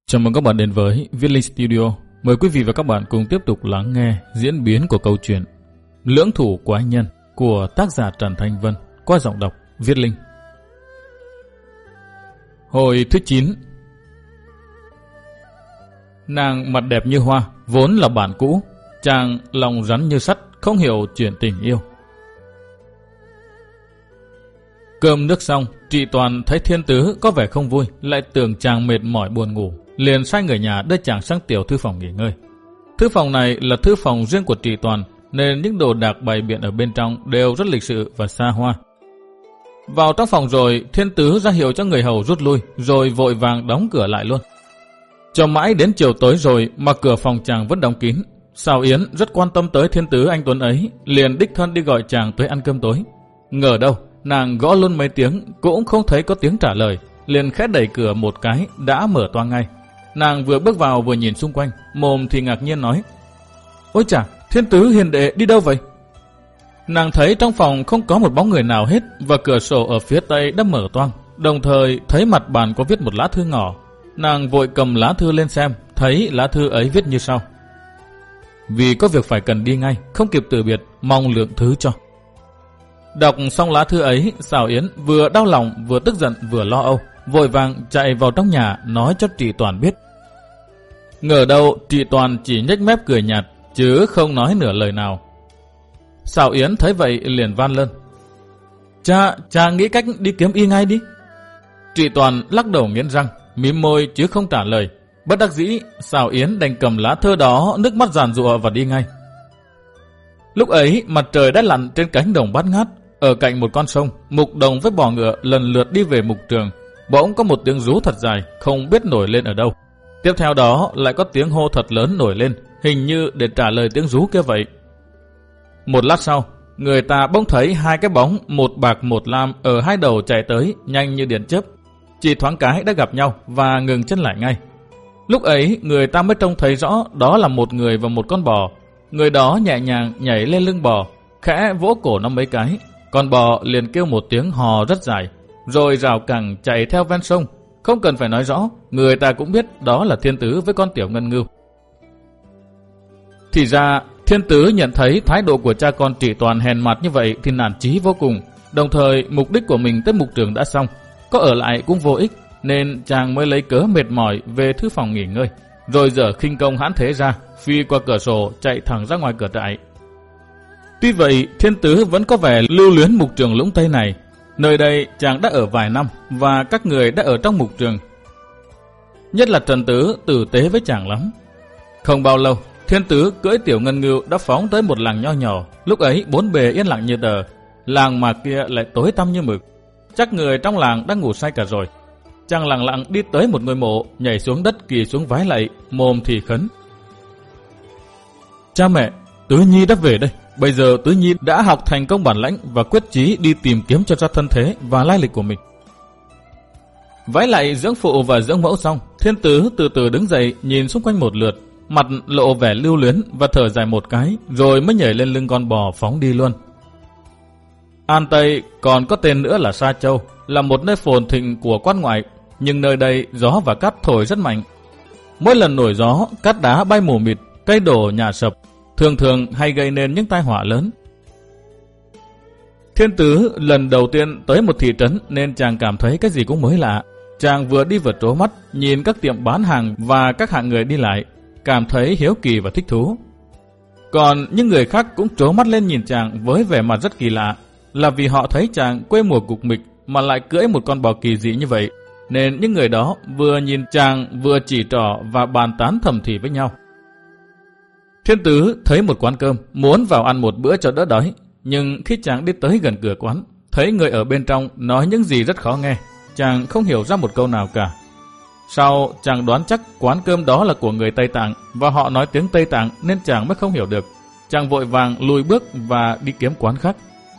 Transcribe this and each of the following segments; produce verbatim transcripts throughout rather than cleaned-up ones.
Chào mừng các bạn đến với Viết Linh Studio. Mời quý vị và các bạn cùng tiếp tục lắng nghe diễn biến của câu chuyện Lưỡng thủ quái nhân của tác giả Trần Thanh Vân qua giọng đọc Viết Linh. Hồi thứ chín. Nàng mặt đẹp như hoa, vốn là bạn cũ. Chàng lòng rắn như sắt, không hiểu chuyện tình yêu. Cơm nước xong, Trị Toàn thấy Thiên Tứ có vẻ không vui, lại tưởng chàng mệt mỏi buồn ngủ, liền sai người nhà đưa chàng sang tiểu thư phòng nghỉ ngơi. Thư phòng này là thư phòng riêng của Trị Toàn, nên những đồ đạc bày biện ở bên trong đều rất lịch sự và xa hoa. Vào trong phòng rồi, Thiên Tứ ra hiệu cho người hầu rút lui, rồi vội vàng đóng cửa lại luôn. Cho mãi đến chiều tối rồi mà cửa phòng chàng vẫn đóng kín. Sào Yến rất quan tâm tới Thiên Tứ anh tuấn ấy, liền đích thân đi gọi chàng tới ăn cơm tối. Ngờ đâu, nàng gõ luôn mấy tiếng cũng không thấy có tiếng trả lời, liền khẽ đẩy cửa một cái đã mở toang ngay. Nàng vừa bước vào vừa nhìn xung quanh, mồm thì ngạc nhiên nói: "Ôi chà, Thiên Tứ hiền đệ đi đâu vậy?" Nàng thấy trong phòng không có một bóng người nào hết, và cửa sổ ở phía tây đã mở toang, đồng thời thấy mặt bàn có viết một lá thư ngỏ. Nàng vội cầm lá thư lên xem, thấy lá thư ấy viết như sau: "Vì có việc phải cần đi ngay, không kịp từ biệt, mong lượng thứ cho." Đọc xong lá thư ấy, Sào Yến vừa đau lòng vừa tức giận vừa lo âu, vội vàng chạy vào trong nhà nói cho Trị Toàn biết. Ngờ đâu Trị Toàn chỉ nhếch mép cười nhạt, chứ không nói nửa lời nào. Sào Yến thấy vậy liền van lên: Cha, cha nghĩ cách đi kiếm y ngay đi." Trị Toàn lắc đầu nghiến răng, mím môi chứ không trả lời. Bất đắc dĩ, Sào Yến đành cầm lá thơ đó, nước mắt giàn giụa và đi ngay. Lúc ấy mặt trời đã lặn trên cánh đồng bát ngát. Ở cạnh một con sông, Mục Đồng với bò ngựa lần lượt đi về mục trường. Bỗng có một tiếng rú thật dài, không biết nổi lên ở đâu. Tiếp theo đó lại có tiếng hô thật lớn nổi lên, hình như để trả lời tiếng rú kia vậy. Một lát sau, người ta bỗng thấy hai cái bóng, một bạc một lam ở hai đầu chạy tới, nhanh như điện chớp. Chỉ thoáng cái đã gặp nhau và ngừng chân lại ngay. Lúc ấy người ta mới trông thấy rõ đó là một người và một con bò. Người đó nhẹ nhàng nhảy lên lưng bò, khẽ vỗ cổ nó mấy cái. Con bò liền kêu một tiếng hò rất dài, rồi rào cẳng chạy theo ven sông. Không cần phải nói rõ, người ta cũng biết đó là Thiên Tứ với con Tiểu Ngân Ngưu. Thì ra Thiên Tứ nhận thấy thái độ của cha con Trị Toàn hèn mặt như vậy thì nản chí vô cùng. Đồng thời mục đích của mình tới mục trường đã xong, có ở lại cũng vô ích, nên chàng mới lấy cớ mệt mỏi về thư phòng nghỉ ngơi, rồi dở khinh công hãn thế ra, phi qua cửa sổ chạy thẳng ra ngoài cửa trại. Tuy vậy, Thiên Tứ vẫn có vẻ lưu luyến mục trường Lũng Tây này. Nơi đây chàng đã ở vài năm, và các người đã ở trong mục trường. Nhất là Trần Tứ tử tế với chàng lắm. Không bao lâu, Thiên Tứ cưỡi Tiểu Ngân Ngưu đã phóng tới một làng nho nhỏ. Lúc ấy bốn bề yên lặng như tờ, làng mà kia lại tối tăm như mực. Chắc người trong làng đang ngủ say cả rồi. Chàng lặng lặng đi tới một ngôi mộ, nhảy xuống đất quỳ xuống vái lạy, mồm thì khấn: "Cha mẹ, Tứ Nhi đã về đây. Bây giờ Tứ Nhi đã học thành công bản lãnh và quyết chí đi tìm kiếm cho ra thân thế và lai lịch của mình." Vái lạy dưỡng phụ và dưỡng mẫu xong, Thiên Tứ từ từ đứng dậy, nhìn xung quanh một lượt, mặt lộ vẻ lưu luyến và thở dài một cái, rồi mới nhảy lên lưng con bò phóng đi luôn. An Tây còn có tên nữa là Sa Châu, là một nơi phồn thịnh của quan ngoại, nhưng nơi đây gió và cát thổi rất mạnh. Mỗi lần nổi gió, cát đá bay mù mịt, cây đổ nhà sập, thường thường hay gây nên những tai họa lớn. Thiên Tứ lần đầu tiên tới một thị trấn nên chàng cảm thấy cái gì cũng mới lạ. Chàng vừa đi vừa trố mắt, nhìn các tiệm bán hàng và các hạng người đi lại, cảm thấy hiếu kỳ và thích thú. Còn những người khác cũng trố mắt lên nhìn chàng với vẻ mặt rất kỳ lạ, là vì họ thấy chàng quê mùa cục mịch mà lại cưỡi một con bò kỳ dị như vậy, nên những người đó vừa nhìn chàng vừa chỉ trỏ và bàn tán thầm thì với nhau. Thiên Tứ thấy một quán cơm, muốn vào ăn một bữa cho đỡ đói, nhưng khi chàng đi tới gần cửa quán, thấy người ở bên trong nói những gì rất khó nghe, chàng không hiểu ra một câu nào cả. Sau chàng đoán chắc quán cơm đó là của người Tây Tạng, và họ nói tiếng Tây Tạng nên chàng mới không hiểu được. Chàng vội vàng lùi bước và đi kiếm quán khác.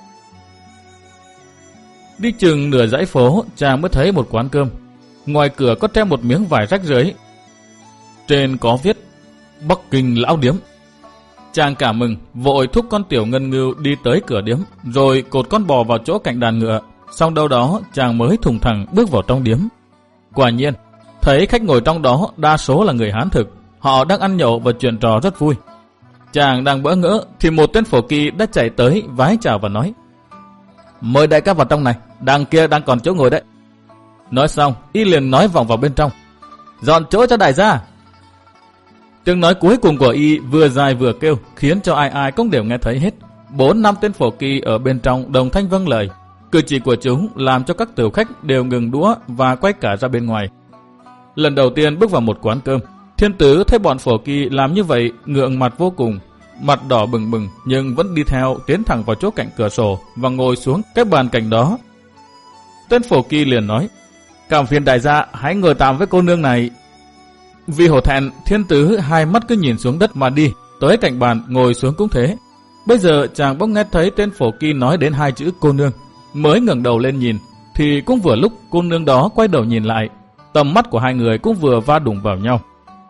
Đi chừng nửa dãy phố, chàng mới thấy một quán cơm. Ngoài cửa có treo một miếng vải rách rưới, trên có viết Bắc Kinh Lão Điếm. Chàng cả mừng, vội thúc con Tiểu Ngân Ngưu đi tới cửa điếm, rồi cột con bò vào chỗ cạnh đàn ngựa. Xong đâu đó chàng mới thùng thẳng bước vào trong điếm. Quả nhiên, Thấy khách ngồi trong đó đa số là người Hán thực, họ đang ăn nhậu và chuyện trò rất vui. Chàng đang bỡ ngỡ thì một tên phổ kỳ đã chạy tới vái chào và nói: "Mời đại ca vào trong này, đằng kia đang còn chỗ ngồi đấy." Nói xong, y liền nói vọng vào bên trong: "Dọn chỗ cho đại gia." Tiếng nói cuối cùng của y vừa dài vừa kêu, khiến cho ai ai cũng đều nghe thấy hết. Bốn năm tên phổ kỳ ở bên trong đồng thanh vâng lời. Cử chỉ của chúng làm cho các tửu khách đều ngừng đũa và quay cả ra bên ngoài. Lần đầu tiên bước vào một quán cơm, Thiên Tứ thấy bọn phổ kỳ làm như vậy, ngượng mặt vô cùng, mặt đỏ bừng bừng, nhưng vẫn đi theo tiến thẳng vào chỗ cạnh cửa sổ và ngồi xuống cái bàn cạnh đó. Tên phổ kỳ liền nói: "Cảm phiền đại gia hãy ngồi tạm với cô nương này." Vì hổ thẹn, Thiên Tứ hai mắt cứ nhìn xuống đất mà đi, tới cạnh bàn ngồi xuống cũng thế. Bây giờ chàng bỗng nghe thấy tên phổ kỳ nói đến hai chữ cô nương, mới ngẩng đầu lên nhìn, thì cũng vừa lúc cô nương đó quay đầu nhìn lại, tầm mắt của hai người cũng vừa va đụng vào nhau.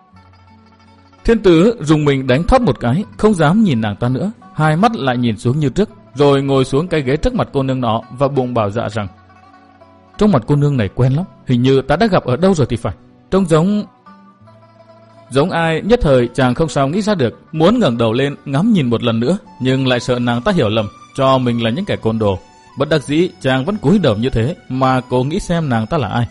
Thiên Tứ dùng mình đánh thoát một cái, không dám nhìn nàng ta nữa, hai mắt lại nhìn xuống như trước, rồi ngồi xuống cái ghế trước mặt cô nương nọ và bụng bảo dạ rằng: "Trong mặt cô nương này quen lắm, hình như ta đã gặp ở đâu rồi thì phải. Trông giống..." Giống ai nhất thời chàng không sao nghĩ ra được, muốn ngẩng đầu lên ngắm nhìn một lần nữa, nhưng lại sợ nàng ta hiểu lầm cho mình là những kẻ côn đồ. Bất đắc dĩ chàng vẫn cúi đầu như thế mà cố nghĩ xem nàng ta là ai.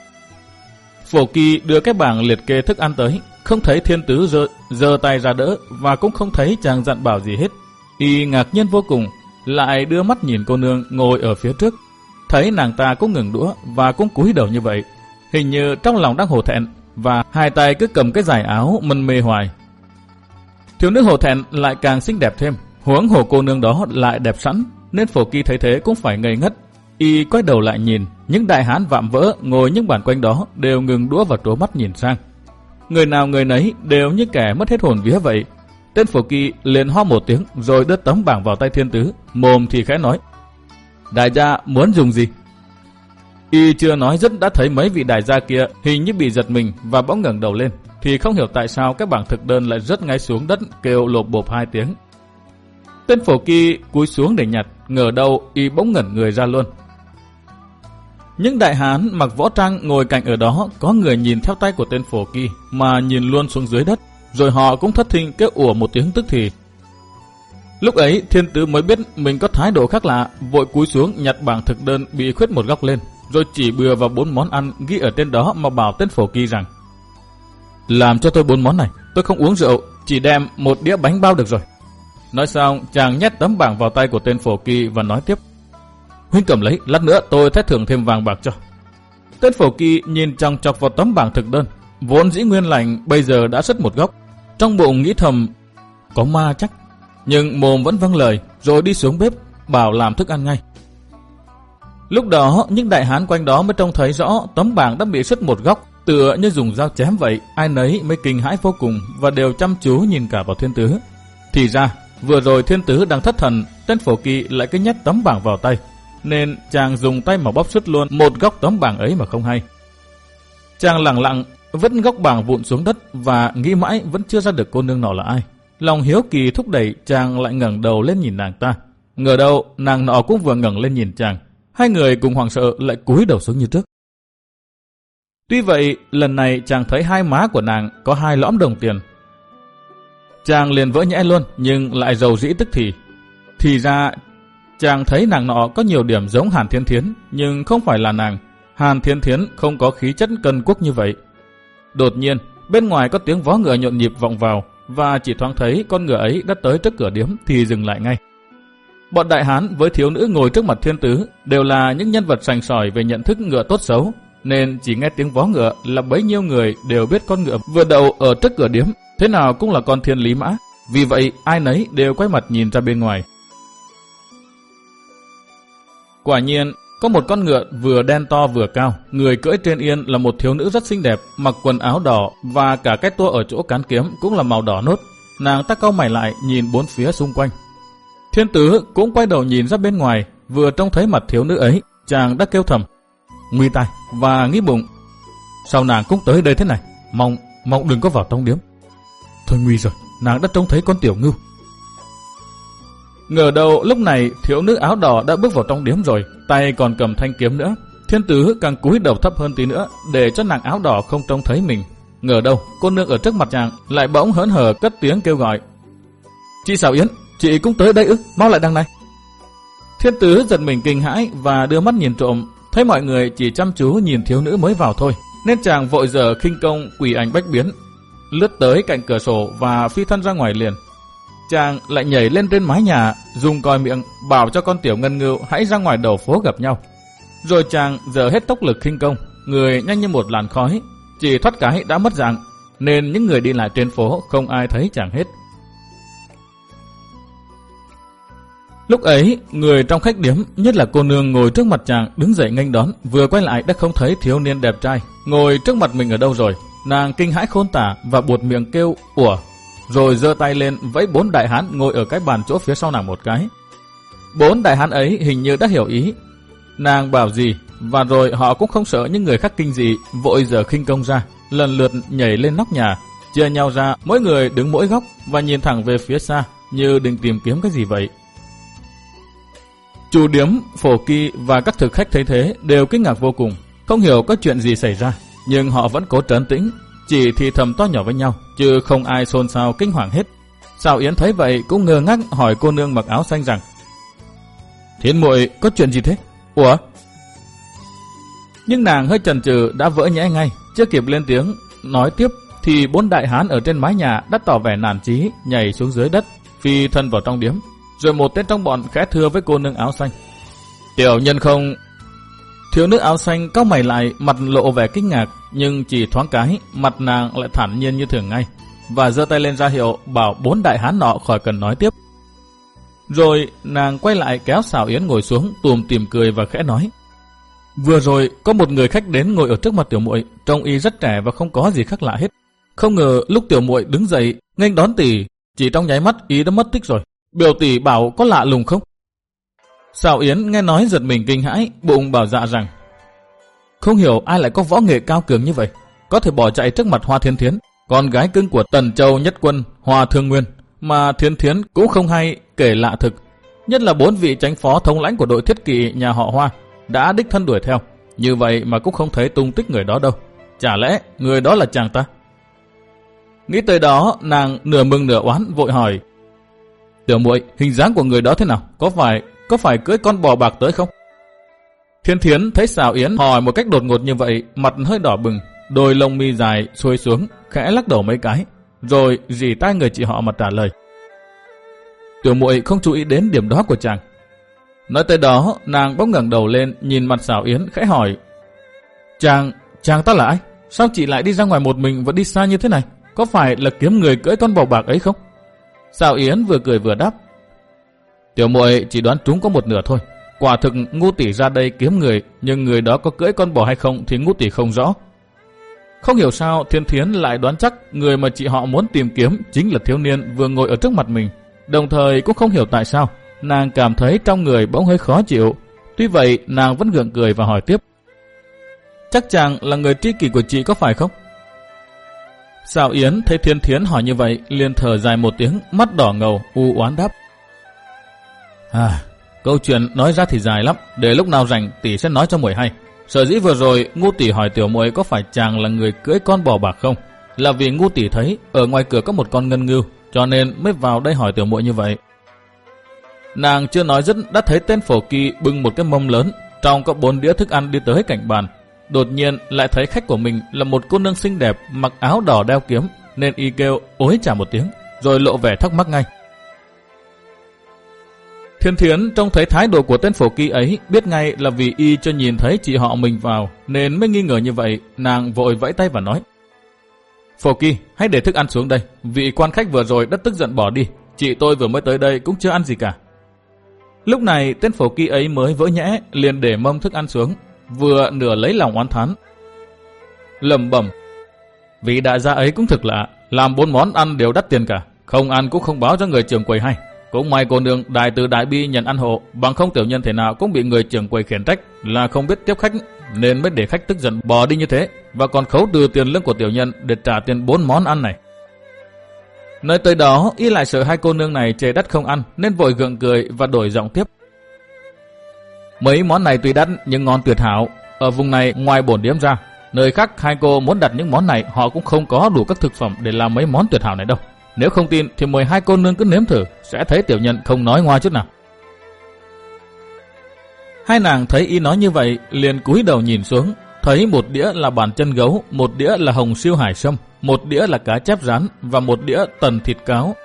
Phổ kỳ đưa cái bảng liệt kê thức ăn tới, không thấy Thiên Tứ giơ, giơ tay ra đỡ và cũng không thấy chàng dặn bảo gì hết. Y ngạc nhiên vô cùng, lại đưa mắt nhìn cô nương ngồi ở phía trước, thấy nàng ta cũng ngừng đũa và cũng cúi đầu như vậy, hình như trong lòng đang hổ thẹn, và hai tay cứ cầm cái dải áo mân mê hoài. Thiếu nữ hổ thẹn lại càng xinh đẹp thêm, huống hồ cô nương đó lại đẹp sẵn, nên phổ kỳ thấy thế cũng phải ngây ngất. Y quay đầu lại nhìn, những đại hán vạm vỡ ngồi những bàn quanh đó đều ngừng đũa và trố mắt nhìn sang. Người nào người nấy đều như kẻ mất hết hồn vía vậy. Tên phổ kỳ liền ho một tiếng rồi đưa tấm bảng vào tay Thiên Tứ, mồm thì khẽ nói: "Đại gia muốn dùng gì?" Y chưa nói dứt đã thấy mấy vị đại gia kia hình như bị giật mình và bỗng ngẩng đầu lên, thì không hiểu tại sao cái bảng thực đơn lại rớt ngay xuống đất kêu lộp bộp hai tiếng. Tên phổ kỳ cúi xuống để nhặt, ngờ đâu y bỗng ngẩn người ra luôn. Những đại hán mặc võ trang ngồi cạnh ở đó có người nhìn theo tay của tên phổ kỳ mà nhìn luôn xuống dưới đất, rồi họ cũng thất thinh kêu ủa một tiếng tức thì. Lúc ấy Thiên Tứ mới biết mình có thái độ khác lạ, vội cúi xuống nhặt bảng thực đơn bị khuyết một góc lên, rồi chỉ bừa vào bốn món ăn ghi ở trên đó mà bảo tên phổ kỳ rằng: "Làm cho tôi bốn món này, tôi không uống rượu, chỉ đem một đĩa bánh bao được rồi." Nói xong chàng nhét tấm bảng vào tay của tên phổ kỳ và nói tiếp: "Huynh cầm lấy, lát nữa tôi thét thưởng thêm vàng bạc cho." Tên phổ kỳ nhìn chòng chọc vào tấm bảng thực đơn, vốn dĩ nguyên lành bây giờ đã sứt một góc, trong bụng nghĩ thầm có ma chắc, nhưng mồm vẫn vâng lời, rồi đi xuống bếp bảo làm thức ăn ngay. Lúc đó những đại hán quanh đó mới trông thấy rõ tấm bảng đã bị sứt một góc, tựa như dùng dao chém vậy. Ai nấy mới kinh hãi vô cùng và đều chăm chú nhìn cả vào Thiên Tứ. Thì ra vừa rồi Thiên Tứ đang thất thần, tên phổ kỳ lại cứ nhét tấm bảng vào tay, nên chàng dùng tay mà bóp sứt luôn một góc tấm bảng ấy mà không hay. Chàng lặng lặng vứt góc bảng vụn xuống đất và nghĩ mãi vẫn chưa ra được cô nương nọ là ai. Lòng hiếu kỳ thúc đẩy chàng lại ngẩng đầu lên nhìn nàng ta. Ngờ đâu nàng nọ cũng vừa ngẩng lên nhìn chàng. Hai người cùng hoảng sợ lại cúi đầu xuống như trước. Tuy vậy lần này chàng thấy hai má của nàng có hai lõm đồng tiền. Chàng liền vỡ nhẽ luôn, nhưng lại rầu rĩ tức thì. Thì ra chàng thấy nàng nọ có nhiều điểm giống Hàn Thiên Thiến, nhưng không phải là nàng. Hàn Thiên Thiến không có khí chất cân quốc như vậy. Đột nhiên bên ngoài có tiếng vó ngựa nhộn nhịp vọng vào, và chỉ thoáng thấy con ngựa ấy đã tới trước cửa điếm thì dừng lại ngay. Bọn đại hán với thiếu nữ ngồi trước mặt Thiên Tứ đều là những nhân vật sành sỏi về nhận thức ngựa tốt xấu, nên chỉ nghe tiếng vó ngựa là bấy nhiêu người đều biết con ngựa vừa đậu ở trước cửa điếm thế nào cũng là con Thiên Lý Mã. Vì vậy ai nấy đều quay mặt nhìn ra bên ngoài. Quả nhiên có một con ngựa vừa đen to vừa cao, người cưỡi trên yên là một thiếu nữ rất xinh đẹp, mặc quần áo đỏ và cả cái tua ở chỗ cán kiếm cũng là màu đỏ nốt. Nàng ta cau mày lại nhìn bốn phía xung quanh. Thiên Tứ cũng quay đầu nhìn ra bên ngoài, vừa trông thấy mặt thiếu nữ ấy, chàng đã kêu thầm nguy tai và nghĩ bụng: sao nàng cũng tới đây thế này, mong mong đừng có vào trong điếm. Thôi nguy rồi, nàng đã trông thấy con tiểu ngưu. Ngờ đâu lúc này thiếu nữ áo đỏ đã bước vào trong điếm rồi, tay còn cầm thanh kiếm nữa. Thiên Tứ càng cúi đầu thấp hơn tí nữa để cho nàng áo đỏ không trông thấy mình. Ngờ đâu cô nương ở trước mặt chàng lại bỗng hớn hở cất tiếng kêu gọi: "Chị Sảo Yến, chị cũng tới đây ư? Mau lại đằng này." Thiên Tứ giật mình kinh hãi và đưa mắt nhìn trộm, thấy mọi người chỉ chăm chú nhìn thiếu nữ mới vào thôi, nên chàng vội dở khinh công quỷ ảnh bách biến, lướt tới cạnh cửa sổ và phi thân ra ngoài liền. Chàng lại nhảy lên trên mái nhà, dùng còi miệng bảo cho con tiểu ngân ngưu hãy ra ngoài đầu phố gặp nhau. Rồi chàng dở hết tốc lực khinh công, người nhanh như một làn khói, chỉ thoát cái đã mất dạng, nên những người đi lại trên phố không ai thấy chàng hết. Lúc ấy, người trong khách điếm, nhất là cô nương ngồi trước mặt chàng đứng dậy nghênh đón, vừa quay lại đã không thấy thiếu niên đẹp trai ngồi trước mặt mình ở đâu rồi. Nàng kinh hãi khôn tả và buột miệng kêu ủa, rồi giơ tay lên vẫy bốn đại hán ngồi ở cái bàn chỗ phía sau nàng một cái. Bốn đại hán ấy hình như đã hiểu ý nàng bảo gì, và rồi họ cũng không sợ những người khác kinh dị, vội giở khinh công ra, lần lượt nhảy lên nóc nhà, chia nhau ra, mỗi người đứng mỗi góc và nhìn thẳng về phía xa như định tìm kiếm cái gì vậy. Chủ điếm, Phổ Kỳ và các thực khách thấy thế đều kinh ngạc vô cùng, không hiểu có chuyện gì xảy ra, nhưng họ vẫn cố trấn tĩnh, chỉ thì thầm to nhỏ với nhau, chứ không ai xôn xao kinh hoàng hết. Sảo Yến thấy vậy cũng ngơ ngác hỏi cô nương mặc áo xanh rằng: "Thiên muội có chuyện gì thế?" "Ủa?" Nhưng nàng hơi chần chừ đã vỡ nhẽ ngay, chưa kịp lên tiếng nói tiếp thì bốn đại hán ở trên mái nhà đã tỏ vẻ nản chí, nhảy xuống dưới đất, phi thân vào trong điếm. Rồi một tên trong bọn khẽ thưa với cô nương áo xanh: "Tiểu nhân không..." Thiếu nữ áo xanh cau mày lại, mặt lộ vẻ kinh ngạc, nhưng chỉ thoáng cái, mặt nàng lại thản nhiên như thường ngay, và giơ tay lên ra hiệu bảo bốn đại hán nọ khỏi cần nói tiếp. Rồi nàng quay lại kéo Sảo Yến ngồi xuống, tùm tìm cười và khẽ nói: "Vừa rồi có một người khách đến ngồi ở trước mặt tiểu muội, trông y rất trẻ và không có gì khác lạ hết. Không ngờ lúc tiểu muội đứng dậy nghênh đón tỷ, chỉ trong nháy mắt y đã mất tích rồi. Biểu tỷ bảo có lạ lùng không?" Sảo Yến nghe nói giật mình kinh hãi, bụng bảo dạ rằng: "Không hiểu ai lại có võ nghệ cao cường như vậy, có thể bỏ chạy trước mặt Hoa Thiên Thiến, con gái cưng của Tần Châu Nhất Quân, Hoa Thương Nguyên, mà Thiên Thiến cũng không hay kể lạ thực. Nhất là bốn vị chánh phó thống lãnh của đội thiết kỵ nhà họ Hoa đã đích thân đuổi theo, như vậy mà cũng không thấy tung tích người đó đâu. Chả lẽ người đó là chàng ta?" Nghĩ tới đó, nàng nửa mừng nửa oán vội hỏi: "Tiểu muội, hình dáng của người đó thế nào? Có phải có phải cưỡi con bò bạc tới không?" Thiên Thiến thấy Sảo Yến hỏi một cách đột ngột như vậy, mặt hơi đỏ bừng, đôi lông mi dài xuôi xuống, khẽ lắc đầu mấy cái, rồi rỉ tai người chị họ mà trả lời: "Tiểu muội không chú ý đến điểm đó của chàng." Nói tới đó, nàng bỗng ngẩng đầu lên nhìn mặt Sảo Yến khẽ hỏi: Chàng, chàng ta là ai? Sao chị lại đi ra ngoài một mình và đi xa như thế này? Có phải là kiếm người cưỡi con bò bạc ấy không?" Sảo Yến vừa cười vừa đáp: "Tiểu muội chỉ đoán trúng có một nửa thôi. Quả thực Ngũ tỷ ra đây kiếm người, nhưng người đó có cưỡi con bò hay không thì Ngũ tỷ không rõ." Không hiểu sao Thiên Thiến lại đoán chắc người mà chị họ muốn tìm kiếm chính là thiếu niên vừa ngồi ở trước mặt mình. Đồng thời cũng không hiểu tại sao nàng cảm thấy trong người bỗng hơi khó chịu. Tuy vậy nàng vẫn gượng cười và hỏi tiếp: "Chắc chàng là người tri kỷ của chị có phải không?" Sảo Yến thấy Thiên Thiến hỏi như vậy liền thở dài một tiếng, mắt đỏ ngầu u oán đáp: À, câu chuyện nói ra thì dài lắm, để lúc nào rảnh tỷ sẽ nói cho muội hay. Sở dĩ vừa rồi Ngũ tỷ hỏi tiểu muội có phải chàng là người cưỡi con bò bạc không, là vì Ngũ tỷ thấy ở ngoài cửa có một con ngân ngưu, cho nên mới vào đây hỏi tiểu muội như vậy." Nàng chưa nói dứt đã thấy tên Phổ Kỳ bưng một cái mâm lớn, trong có bốn đĩa thức ăn đi tới cạnh bàn. Đột nhiên lại thấy khách của mình là một cô nương xinh đẹp, mặc áo đỏ đeo kiếm, nên y kêu ối chà một tiếng, rồi lộ vẻ thắc mắc ngay. Thiên Thiến trông thấy thái độ của tên Phổ Kỳ ấy, biết ngay là vì y cho nhìn thấy chị họ mình vào nên mới nghi ngờ như vậy. Nàng vội vẫy tay và nói: "Phổ Kỳ, hãy để thức ăn xuống đây, vị quan khách vừa rồi đã tức giận bỏ đi, chị tôi vừa mới tới đây cũng chưa ăn gì cả." Lúc này tên Phổ Kỳ ấy mới vỡ nhẽ, liền để mâm thức ăn xuống, vừa nửa lấy lòng oán thán, lẩm bẩm: "Vị đại gia ấy cũng thực lạ, làm bốn món ăn đều đắt tiền cả, không ăn cũng không báo cho người trưởng quầy hay. Cũng may cô nương đại từ đại bi nhận ăn hộ, bằng không tiểu nhân thể nào cũng bị người trưởng quầy khiển trách là không biết tiếp khách, nên mới để khách tức giận bỏ đi như thế, và còn khấu trừ tiền lương của tiểu nhân để trả tiền bốn món ăn này." Nói tới đó, y lại sợ hai cô nương này chê đắt không ăn, nên vội gượng cười và đổi giọng tiếp: "Mấy món này tuy đắt nhưng ngon tuyệt hảo, ở vùng này ngoài bổn điếm ra, nơi khác hai cô muốn đặt những món này họ cũng không có đủ các thực phẩm để làm mấy món tuyệt hảo này đâu. Nếu không tin thì mời hai cô nương cứ nếm thử, sẽ thấy tiểu nhân không nói ngoa chút nào. Hai nàng thấy y nói như vậy, liền cúi đầu nhìn xuống, thấy một đĩa là bàn chân gấu, một đĩa là hồng siêu hải sâm, một đĩa là cá chép rán và một đĩa tần thịt cáo.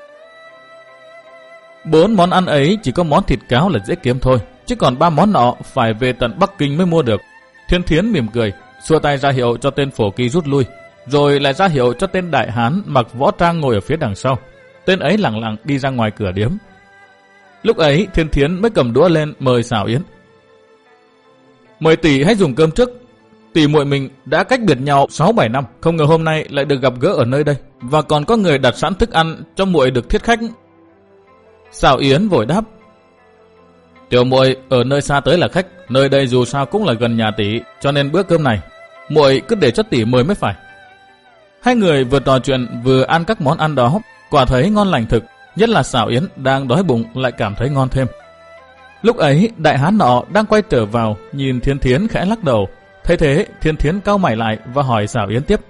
Bốn món ăn ấy chỉ có món thịt cáo là dễ kiếm thôi, chứ còn ba món nọ phải về tận Bắc Kinh mới mua được. Thiên Thiến mỉm cười, xua tay ra hiệu cho tên phổ kỳ rút lui, rồi lại ra hiệu cho tên đại hán mặc võ trang ngồi ở phía đằng sau. Tên ấy lẳng lặng đi ra ngoài cửa điếm. Lúc ấy Thiên Thiến mới cầm đũa lên mời Sảo Yến. Mời tỷ hãy dùng cơm trước. Tỷ muội mình đã cách biệt nhau sáu bảy năm, không ngờ hôm nay lại được gặp gỡ ở nơi đây, và còn có người đặt sẵn thức ăn cho muội được thiết khách. Sảo Yến vội đáp: Tiểu muội ở nơi xa tới là khách, nơi đây dù sao cũng là gần nhà tỷ, cho nên bữa cơm này muội cứ để cho tỷ mời mới phải. Hai người vừa trò chuyện vừa ăn các món ăn đó, quả thấy ngon lành thực, nhất là Sảo Yến đang đói bụng lại cảm thấy ngon thêm. Lúc ấy đại hán nọ đang quay trở vào, nhìn Thiên Thiến khẽ lắc đầu. Thấy thế Thiên Thiến cau mày lại và hỏi Sảo Yến tiếp: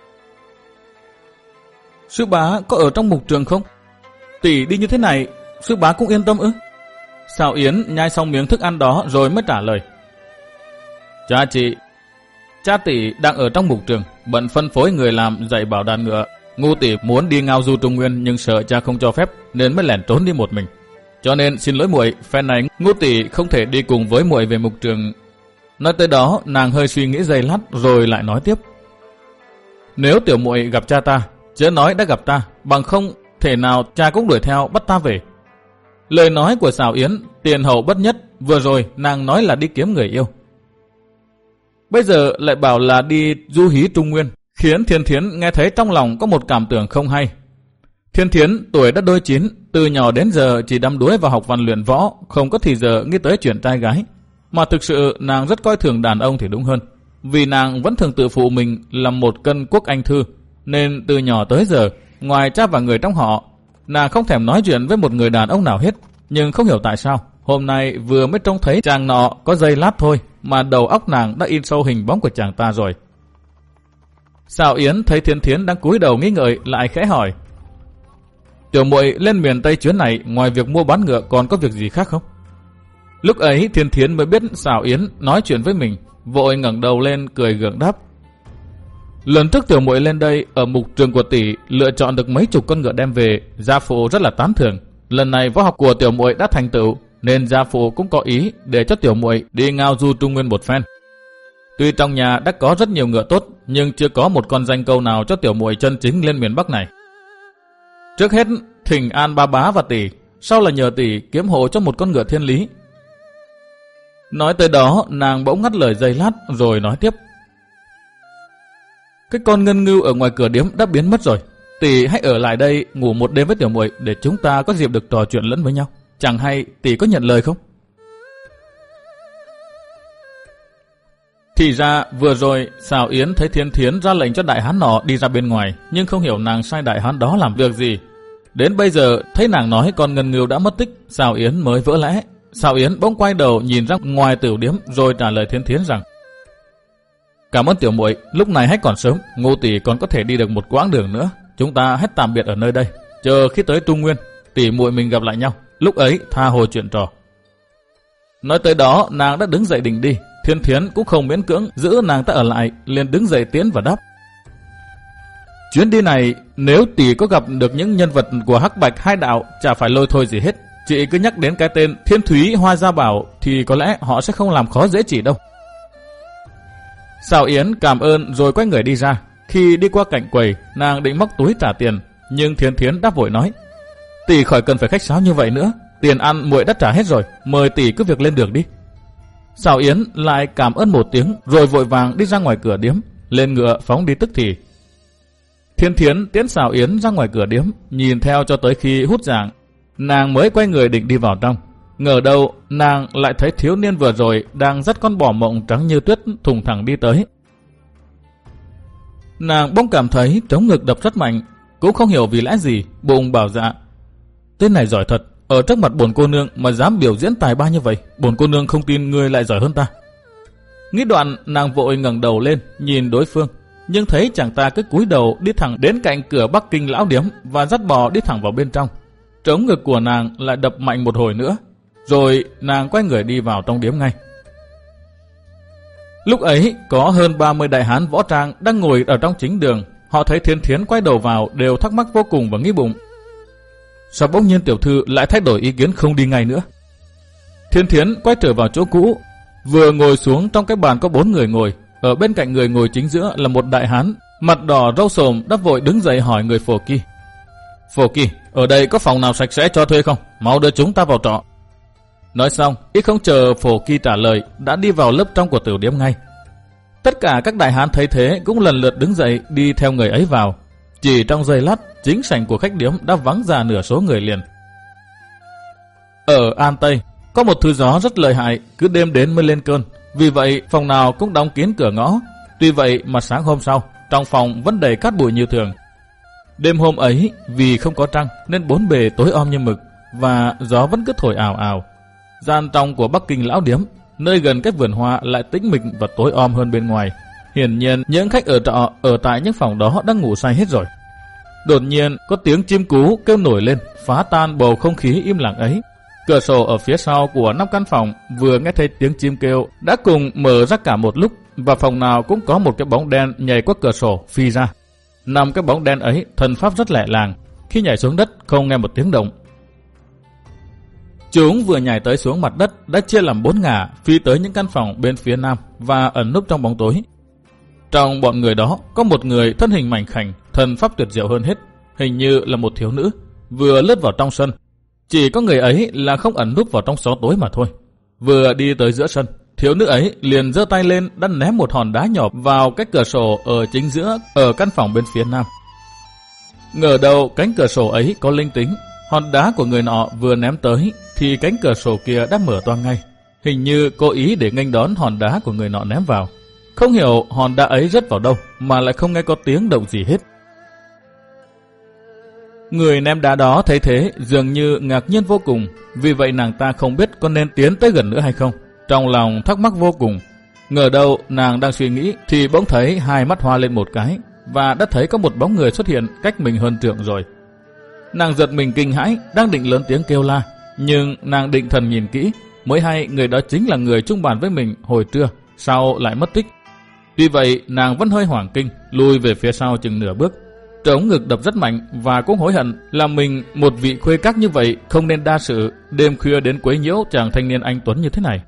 Sư bá có ở trong mục trường không? Tỷ đi như thế này sư bá cũng yên tâm ư? Sảo Yến nhai xong miếng thức ăn đó rồi mới trả lời: Cha chị, cha tỷ đang ở trong mục trường, bận phân phối người làm dạy bảo đàn ngựa. Ngu tỷ muốn đi ngao du Trung Nguyên nhưng sợ cha không cho phép nên mới lẻn trốn đi một mình. Cho nên xin lỗi muội, phen này Ngu tỷ không thể đi cùng với muội về mục trường. Nói tới đó nàng hơi suy nghĩ giây lát rồi lại nói tiếp: Nếu tiểu muội gặp cha ta, chớ nói đã gặp ta, bằng không thể nào cha cũng đuổi theo bắt ta về. Lời nói của Sảo Yến tiền hậu bất nhất, vừa rồi nàng nói là đi kiếm người yêu, bây giờ lại bảo là đi du hí Trung Nguyên, khiến Thiên Thiến nghe thấy trong lòng có một cảm tưởng không hay. Thiên Thiến tuổi đã đôi chín, từ nhỏ đến giờ chỉ đắm đuối vào học văn luyện võ, không có thì giờ nghĩ tới chuyện trai gái. Mà thực sự nàng rất coi thường đàn ông thì đúng hơn, vì nàng vẫn thường tự phụ mình là một cân quốc anh thư, nên từ nhỏ tới giờ, ngoài cha và người trong họ, nàng không thèm nói chuyện với một người đàn ông nào hết. Nhưng không hiểu tại sao, hôm nay vừa mới trông thấy chàng nọ có giây lát thôi, mà đầu óc nàng đã in sâu hình bóng của chàng ta rồi. Sảo Yến thấy Thiên Thiến đang cúi đầu nghĩ ngợi, lại khẽ hỏi: Tiểu muội lên miền Tây chuyến này, ngoài việc mua bán ngựa còn có việc gì khác không? Lúc ấy Thiên Thiến mới biết Sảo Yến nói chuyện với mình, vội ngẩng đầu lên cười gượng đáp: Lần trước tiểu muội lên đây ở mục trường của tỷ lựa chọn được mấy chục con ngựa đem về, gia phụ rất là tán thưởng. Lần này võ học của tiểu muội đã thành tựu, nên gia phụ cũng có ý để cho tiểu muội đi ngao du Trung Nguyên một phen. Tuy trong nhà đã có rất nhiều ngựa tốt, nhưng chưa có một con danh câu nào cho tiểu muội chân chính lên miền Bắc này. Trước hết thỉnh an ba bá và tỷ, sau là nhờ tỷ kiếm hộ cho một con ngựa thiên lý. Nói tới đó nàng bỗng ngắt lời giây lát rồi nói tiếp: Cái con ngân ngưu ở ngoài cửa điếm đã biến mất rồi, tỷ hãy ở lại đây ngủ một đêm với tiểu muội để chúng ta có dịp được trò chuyện lẫn với nhau. Chẳng hay tỷ có nhận lời không? Thì ra vừa rồi Sảo Yến thấy Thiên Thiến ra lệnh cho đại hán nọ đi ra bên ngoài, nhưng không hiểu nàng sai đại hán đó làm việc gì. Đến bây giờ thấy nàng nói con ngân ngưu đã mất tích, Sảo Yến mới vỡ lẽ. Sảo Yến bỗng quay đầu nhìn ra ngoài tiểu điếm rồi trả lời Thiên Thiến rằng: Cảm ơn tiểu muội, lúc này hãy còn sớm, Ngô tỷ còn có thể đi được một quãng đường nữa. Chúng ta hãy tạm biệt ở nơi đây, chờ khi tới Trung Nguyên, tỷ muội mình gặp lại nhau, lúc ấy tha hồ chuyện trò. Nói tới đó nàng đã đứng dậy định đi. Thiên Thiến cũng không miễn cưỡng giữ nàng ta ở lại, liền đứng dậy tiến và đáp: Chuyến đi này nếu tỷ có gặp được những nhân vật của Hắc Bạch hai đạo, chả phải lôi thôi gì hết. Chị cứ nhắc đến cái tên Thiên Thúy Hoa Gia Bảo thì có lẽ họ sẽ không làm khó dễ chị đâu. Sảo Yến cảm ơn rồi quay người đi ra. Khi đi qua cạnh quầy, nàng định móc túi trả tiền, nhưng Thiên Thiến đáp vội nói: Tỷ khỏi cần phải khách sáo như vậy nữa, tiền ăn muội đã trả hết rồi, mời tỷ cứ việc lên đường đi. Sảo Yến lại cảm ơn một tiếng rồi vội vàng đi ra ngoài cửa điếm, lên ngựa phóng đi tức thì. Thiên Thiến tiễn Sảo Yến ra ngoài cửa điếm, nhìn theo cho tới khi hút giảng, nàng mới quay người định đi vào trong. Ngờ đâu nàng lại thấy thiếu niên vừa rồi đang dắt con bò mộng trắng như tuyết thùng thẳng đi tới. Nàng bỗng cảm thấy trống ngực đập rất mạnh, cũng không hiểu vì lẽ gì, bụng bảo dạ: Tên này giỏi thật, ở trước mặt bổn cô nương mà dám biểu diễn tài ba như vậy, bổn cô nương không tin ngươi lại giỏi hơn ta. Nghĩ đoạn, nàng vội ngẩng đầu lên nhìn đối phương, nhưng thấy chàng ta cứ cúi đầu đi thẳng đến cạnh cửa Bắc Kinh lão điếm và dắt bò đi thẳng vào bên trong. Trống ngực của nàng lại đập mạnh một hồi nữa, rồi nàng quay người đi vào trong điếm ngay. Lúc ấy có hơn ba mươi đại hán võ trang đang ngồi ở trong chính đường. Họ thấy Thiên Thiến quay đầu vào đều thắc mắc vô cùng và nghĩ bụng: sao bỗng nhiên tiểu thư lại thay đổi ý kiến không đi ngay nữa? Thiên Thiến quay trở vào chỗ cũ, vừa ngồi xuống trong cái bàn có bốn người ngồi. Ở bên cạnh người ngồi chính giữa là một đại hán mặt đỏ râu sồm, đã vội đứng dậy hỏi người Phổ Kỳ: Phổ Kỳ, ở đây có phòng nào sạch sẽ cho thuê không? Mau đưa chúng ta vào trọ. Nói xong, ít không chờ Phổ Kỳ trả lời, đã đi vào lớp trong của tiểu điếm ngay. Tất cả các đại hán thấy thế cũng lần lượt đứng dậy đi theo người ấy vào. Chỉ trong giây lát, chính sảnh của khách điếm đã vắng ra nửa số người liền. Ở An Tây có một thứ gió rất lợi hại, cứ đêm đến mới lên cơn. Vì vậy phòng nào cũng đóng kín cửa ngõ. Tuy vậy mà sáng hôm sau, trong phòng vẫn đầy cát bụi như thường. Đêm hôm ấy vì không có trăng nên bốn bề tối om như mực, và gió vẫn cứ thổi ào ào. Gian trong của Bắc Kinh lão điếm, nơi gần cái vườn hoa, lại tĩnh mịch và tối om hơn bên ngoài. Hiển nhiên những khách ở trọ ở tại những phòng đó đang ngủ say hết rồi. Đột nhiên có tiếng chim cú kêu nổi lên, phá tan bầu không khí im lặng ấy. Cửa sổ ở phía sau của năm căn phòng vừa nghe thấy tiếng chim kêu đã cùng mở ra cả một lúc, và phòng nào cũng có một cái bóng đen nhảy qua cửa sổ phi ra. Năm cái bóng đen ấy thần pháp rất lẹ làng, khi nhảy xuống đất không nghe một tiếng động. Chúng vừa nhảy tới xuống mặt đất đã chia làm bốn ngả, phi tới những căn phòng bên phía nam và ẩn núp trong bóng tối. Trong bọn người đó có một người thân hình mảnh khảnh, thần pháp tuyệt diệu hơn hết, hình như là một thiếu nữ, vừa lướt vào trong sân. Chỉ có người ấy là không ẩn núp vào trong xó tối mà thôi. Vừa đi tới giữa sân, thiếu nữ ấy liền giơ tay lên đã ném một hòn đá nhỏ vào cái cửa sổ ở chính giữa ở căn phòng bên phía nam. Ngờ đâu cánh cửa sổ ấy có linh tính, hòn đá của người nọ vừa ném tới thì cánh cửa sổ kia đã mở toang ngay, hình như cố ý để nghênh đón hòn đá của người nọ ném vào. Không hiểu hòn đá ấy rớt vào đâu mà lại không nghe có tiếng động gì hết. Người ném đá đó thấy thế dường như ngạc nhiên vô cùng, vì vậy nàng ta không biết có nên tiến tới gần nữa hay không. Trong lòng thắc mắc vô cùng. Ngờ đâu nàng đang suy nghĩ thì bỗng thấy hai mắt hoa lên một cái, và đã thấy có một bóng người xuất hiện cách mình hơn trượng rồi. Nàng giật mình kinh hãi, đang định lớn tiếng kêu la, nhưng nàng định thần nhìn kỹ mới hay người đó chính là người chung bàn với mình hồi trưa, sau lại mất tích. Tuy vậy nàng vẫn hơi hoảng kinh, lùi về phía sau chừng nửa bước. Trống ngực đập rất mạnh và cũng hối hận là mình một vị khuê các như vậy không nên đa sự đêm khuya đến quấy nhiễu chàng thanh niên anh tuấn như thế này.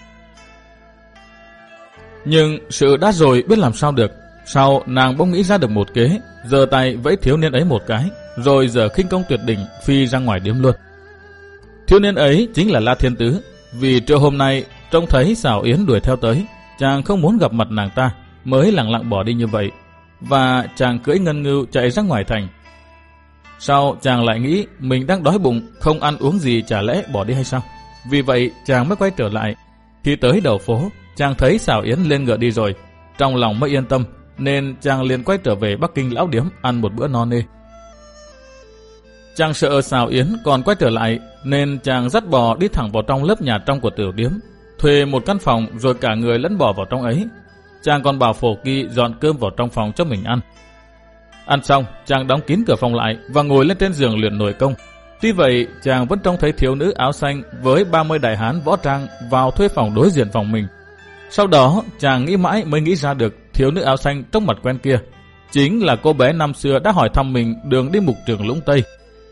Nhưng sự đã rồi biết làm sao được. Sau nàng bỗng nghĩ ra được một kế, giơ tay vẫy thiếu niên ấy một cái, rồi giở khinh công tuyệt đỉnh phi ra ngoài điếm luôn. Thiếu niên ấy chính là La Thiên Tứ. Vì trưa hôm nay trông thấy Sào Yến đuổi theo tới, chàng không muốn gặp mặt nàng ta, mới lặng lặng bỏ đi như vậy, và chàng cưỡi ngân ngưu chạy ra ngoài thành. Sau chàng lại nghĩ mình đang đói bụng, không ăn uống gì, chả lẽ bỏ đi hay sao? Vì vậy chàng mới quay trở lại. Khi tới đầu phố, chàng thấy Sào Yến lên ngựa đi rồi, trong lòng mới yên tâm, nên chàng liền quay trở về Bắc Kinh lão điếm ăn một bữa no nê. Chàng sợ Sào Yến còn quay trở lại, nên chàng dắt bò đi thẳng vào trong lớp nhà trong của tiểu điếm, thuê một căn phòng rồi cả người lẫn bò vào trong ấy. Chàng còn bảo Phổ Kỳ dọn cơm vào trong phòng cho mình ăn. Ăn xong, chàng đóng kín cửa phòng lại và ngồi lên trên giường luyện nội công. Tuy vậy, chàng vẫn trông thấy thiếu nữ áo xanh với ba mươi đại hán võ trang vào thuê phòng đối diện phòng mình. Sau đó, chàng nghĩ mãi mới nghĩ ra được thiếu nữ áo xanh trong mặt quen kia chính là cô bé năm xưa đã hỏi thăm mình đường đi mục trường Lũng Tây.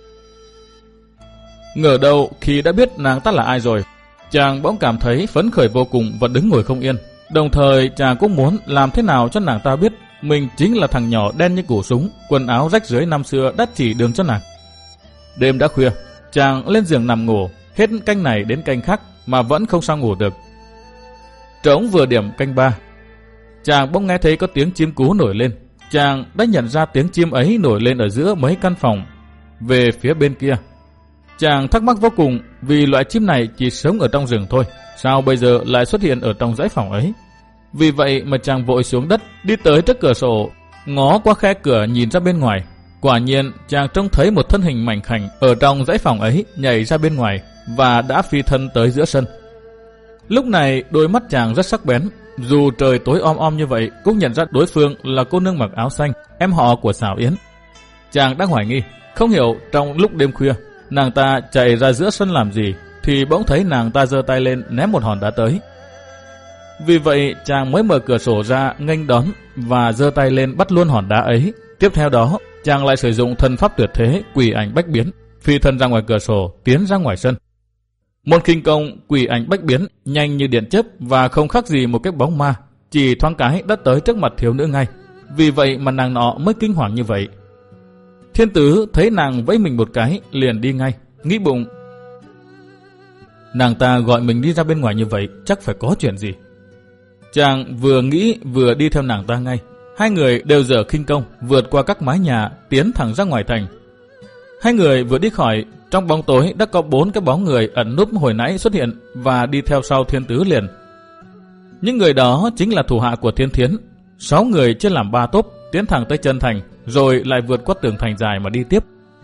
Ngờ đâu khi đã biết nàng ta là ai rồi, chàng bỗng cảm thấy phấn khởi vô cùng và đứng ngồi không yên. Đồng thời chàng cũng muốn làm thế nào cho nàng ta biết mình chính là thằng nhỏ đen như củ súng, quần áo rách rưới năm xưa đã chỉ đường cho nàng. Đêm đã khuya, chàng lên giường nằm ngủ, hết canh này đến canh khác mà vẫn không sao ngủ được. Trống vừa điểm canh ba, chàng bỗng nghe thấy có tiếng chim cú nổi lên. Chàng đã nhận ra tiếng chim ấy nổi lên ở giữa mấy căn phòng về phía bên kia. Chàng thắc mắc vô cùng vì loại chim này chỉ sống ở trong rừng thôi, sao bây giờ lại xuất hiện ở trong dãy phòng ấy. Vì vậy mà chàng vội xuống đất, đi tới trước cửa sổ, ngó qua khe cửa nhìn ra bên ngoài. Quả nhiên chàng trông thấy một thân hình mảnh khảnh ở trong dãy phòng ấy nhảy ra bên ngoài và đã phi thân tới giữa sân. Lúc này đôi mắt chàng rất sắc bén, dù trời tối om om như vậy cũng nhận ra đối phương là cô nương mặc áo xanh, em họ của Sảo Yến. Chàng đang hoài nghi, không hiểu trong lúc đêm khuya nàng ta chạy ra giữa sân làm gì, thì bỗng thấy nàng ta giơ tay lên ném một hòn đá tới. Vì vậy chàng mới mở cửa sổ ra nghênh đón và giơ tay lên bắt luôn hòn đá ấy. Tiếp theo đó chàng lại sử dụng thần pháp tuyệt thế quỷ ảnh bách biến, phi thân ra ngoài cửa sổ tiến ra ngoài sân. Môn khinh công quỷ ảnh bách biến nhanh như điện chớp và không khác gì một cái bóng ma, chỉ thoáng cái đã tới trước mặt thiếu nữ ngay. Vì vậy mà nàng nọ mới kinh hoàng như vậy. Thiên Tứ thấy nàng vẫy mình một cái liền đi ngay, nghĩ bụng nàng ta gọi mình đi ra bên ngoài như vậy chắc phải có chuyện gì. Chàng vừa nghĩ vừa đi theo nàng ta ngay. Hai người đều dở khinh công vượt qua các mái nhà tiến thẳng ra ngoài thành. Hai người vừa đi khỏi, trong bóng tối đã có bốn cái bóng người ẩn núp hồi nãy xuất hiện và đi theo sau Thiên Tứ liền. Những người đó chính là thủ hạ của Thiên Thiến. Sáu người chia làm ba tốp tiến thẳng tới chân thành, rồi lại vượt qua tường thành dài mà đi tiếp.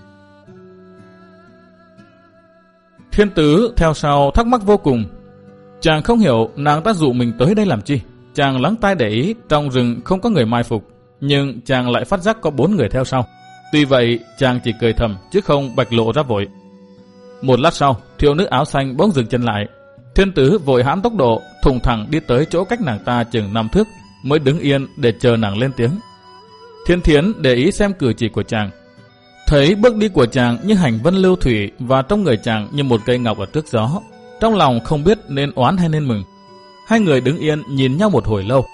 Thiên Tứ theo sau thắc mắc vô cùng. Chàng không hiểu nàng ta dụ mình tới đây làm chi. Chàng lắng tai để ý trong rừng không có người mai phục, nhưng chàng lại phát giác có bốn người theo sau. Tuy vậy chàng chỉ cười thầm chứ không bạch lộ ra vội. Một lát sau, thiếu nữ áo xanh bỗng dừng chân lại. Thiên Tứ vội hãm tốc độ, thùng thẳng đi tới chỗ cách nàng ta chừng năm thước, mới đứng yên để chờ nàng lên tiếng. Thiên Thiến để ý xem cử chỉ của chàng, thấy bước đi của chàng như hành vân lưu thủy và trong người chàng như một cây ngọc ở trước gió. Trong lòng không biết nên oán hay nên mừng. Hai người đứng yên nhìn nhau một hồi lâu.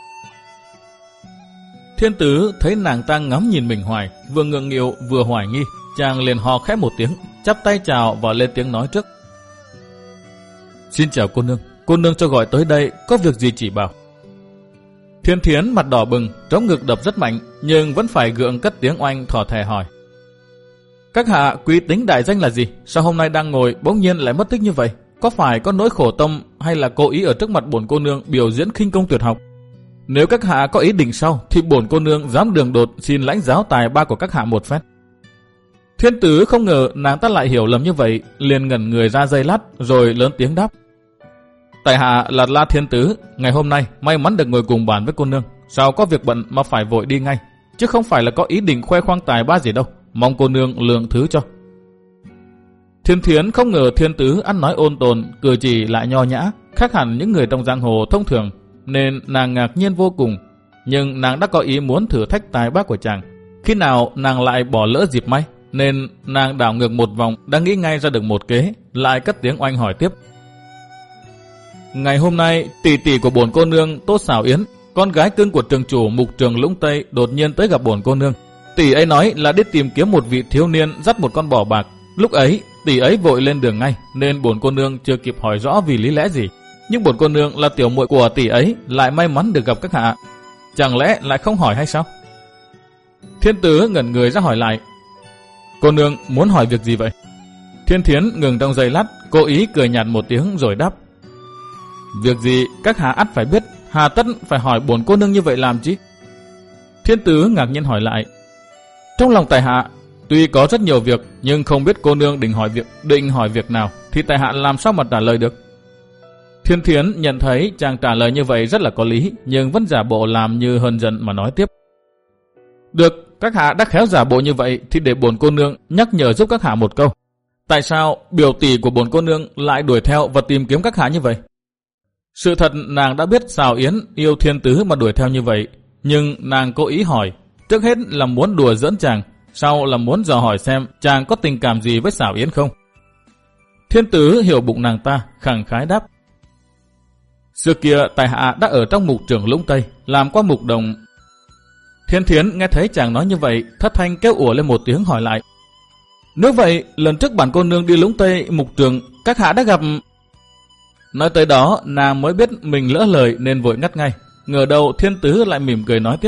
Thiên Tứ thấy nàng ta ngắm nhìn mình hoài, vừa ngượng nghịu vừa hoài nghi. Chàng liền hò khẽ một tiếng, chắp tay chào và lên tiếng nói trước. Xin chào cô nương, cô nương cho gọi tới đây có việc gì chỉ bảo. Thiên Thiến mặt đỏ bừng, trống ngực đập rất mạnh, nhưng vẫn phải gượng cất tiếng oanh thỏ thẻ hỏi. Các hạ quý tính đại danh là gì? Sao hôm nay đang ngồi bỗng nhiên lại mất tích như vậy? Có phải có nỗi khổ tâm hay là cố ý ở trước mặt bổn cô nương biểu diễn khinh công tuyệt học? Nếu các hạ có ý định sau thì bổn cô nương dám đường đột xin lãnh giáo tài ba của các hạ một phép. Thiên Tứ không ngờ nàng ta lại hiểu lầm như vậy, liền ngẩn người ra giây lát rồi lớn tiếng đáp. Tại hạ là La Thiên Tứ, ngày hôm nay may mắn được ngồi cùng bàn với cô nương, sao có việc bận mà phải vội đi ngay, chứ không phải là có ý định khoe khoang tài ba gì đâu, mong cô nương lượng thứ cho. Thiên Thiến không ngờ Thiên Tứ ăn nói ôn tồn, cử chỉ lại nho nhã, khác hẳn những người trong giang hồ thông thường, nên nàng ngạc nhiên vô cùng. Nhưng nàng đã có ý muốn thử thách tài ba của chàng, khi nào nàng lại bỏ lỡ dịp may, nên nàng đảo ngược một vòng đã nghĩ ngay ra được một kế, lại cất tiếng oanh hỏi tiếp. Ngày hôm nay tỷ tỷ của bổn cô nương Tốt Sảo Yến, con gái cưng của trường chủ Mục Trường Lũng Tây đột nhiên tới gặp bổn cô nương. Tỷ ấy nói là đi tìm kiếm một vị thiếu niên dắt một con bò bạc. Lúc ấy tỷ ấy vội lên đường ngay, nên bổn cô nương chưa kịp hỏi rõ vì lý lẽ gì. Nhưng bổn cô nương là tiểu muội của tỷ ấy lại may mắn được gặp các hạ, chẳng lẽ lại không hỏi hay sao? Thiên Tứ ngẩn người ra hỏi lại. Cô nương muốn hỏi việc gì vậy? Thiên Thiến ngừng trong giây lát, cố ý cười nhạt một tiếng rồi đáp. Việc gì các hạ ắt phải biết, hà tất phải hỏi bổn cô nương như vậy làm chi? Thiên Tứ ngạc nhiên hỏi lại. Trong lòng tại hạ tuy có rất nhiều việc, nhưng không biết cô nương định hỏi việc định hỏi việc nào thì tại hạ làm sao mà trả lời được. Thiên Thiến nhận thấy chàng trả lời như vậy rất là có lý, nhưng vẫn giả bộ làm như hờn giận mà nói tiếp. Được, các hạ đã khéo giả bộ như vậy thì để bổn cô nương nhắc nhở giúp các hạ một câu. Tại sao biểu tỷ của bổn cô nương lại đuổi theo và tìm kiếm các hạ như vậy? Sự thật nàng đã biết Sảo Yến yêu Thiên Tứ mà đuổi theo như vậy, nhưng nàng cố ý hỏi, trước hết là muốn đùa giỡn chàng, sau là muốn dò hỏi xem chàng có tình cảm gì với Sảo Yến không. Thiên Tứ hiểu bụng nàng ta, khẳng khái đáp. Xưa kia tại hạ đã ở trong Mục Trường Lũng Tây, làm qua mục đồng. Thiên Thiến nghe thấy chàng nói như vậy, thất thanh kêu ủa lên một tiếng hỏi lại. Nếu vậy, lần trước bản cô nương đi Lũng Tây Mục Trường, các hạ đã gặp... Nói tới đó, nàng mới biết mình lỡ lời nên vội ngắt ngay. Ngờ đâu Thiên Tứ lại mỉm cười nói tiếp.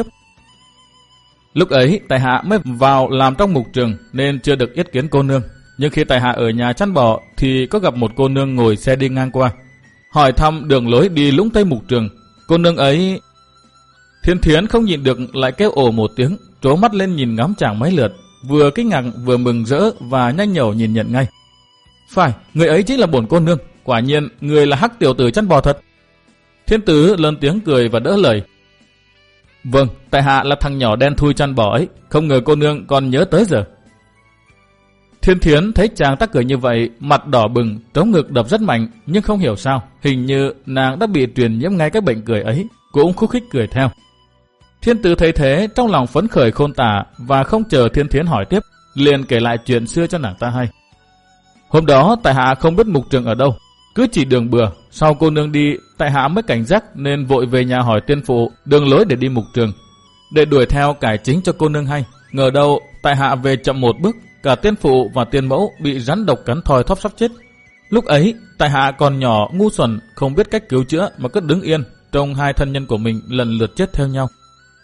Lúc ấy, tại hạ mới vào làm trong Mục Trường nên chưa được yết kiến cô nương. Nhưng khi tại hạ ở nhà chăn bò thì có gặp một cô nương ngồi xe đi ngang qua, hỏi thăm đường lối đi Lũng Tây Mục Trường. Cô nương ấy... Thiên Thiến không nhịn được lại kêu ồ một tiếng, trố mắt lên nhìn ngắm chàng mấy lượt, vừa kinh ngạc vừa mừng rỡ và nhanh nhẩu nhìn nhận ngay. Phải, người ấy chính là bổn cô nương, quả nhiên người là Hắc tiểu tử chăn bò thật. Thiên Tứ lớn tiếng cười và đỡ lời. Vâng, tại hạ là thằng nhỏ đen thui chăn bò ấy, không ngờ cô nương còn nhớ tới giờ. Thiên Thiến thấy chàng ta cười như vậy, mặt đỏ bừng, trống ngực đập rất mạnh, nhưng không hiểu sao, hình như nàng đã bị truyền nhiễm ngay cái bệnh cười ấy, cũng khúc khích cười theo. Thiên Tứ thấy thế, trong lòng phấn khởi khôn tả và không chờ Thiên Thiến hỏi tiếp, liền kể lại chuyện xưa cho nàng ta hay. Hôm đó tại hạ không biết mục trường ở đâu, cứ chỉ đường bừa, sau cô nương đi, tại hạ mới cảnh giác nên vội về nhà hỏi tiên phụ đường lối để đi mục trường, để đuổi theo cải chính cho cô nương hay. Ngờ đâu tại hạ về chậm một bước, cả tiên phụ và tiên mẫu bị rắn độc cắn thòi thóp sắp chết. Lúc ấy tại hạ còn nhỏ ngu xuẩn, không biết cách cứu chữa mà cứ đứng yên, trông hai thân nhân của mình lần lượt chết theo nhau.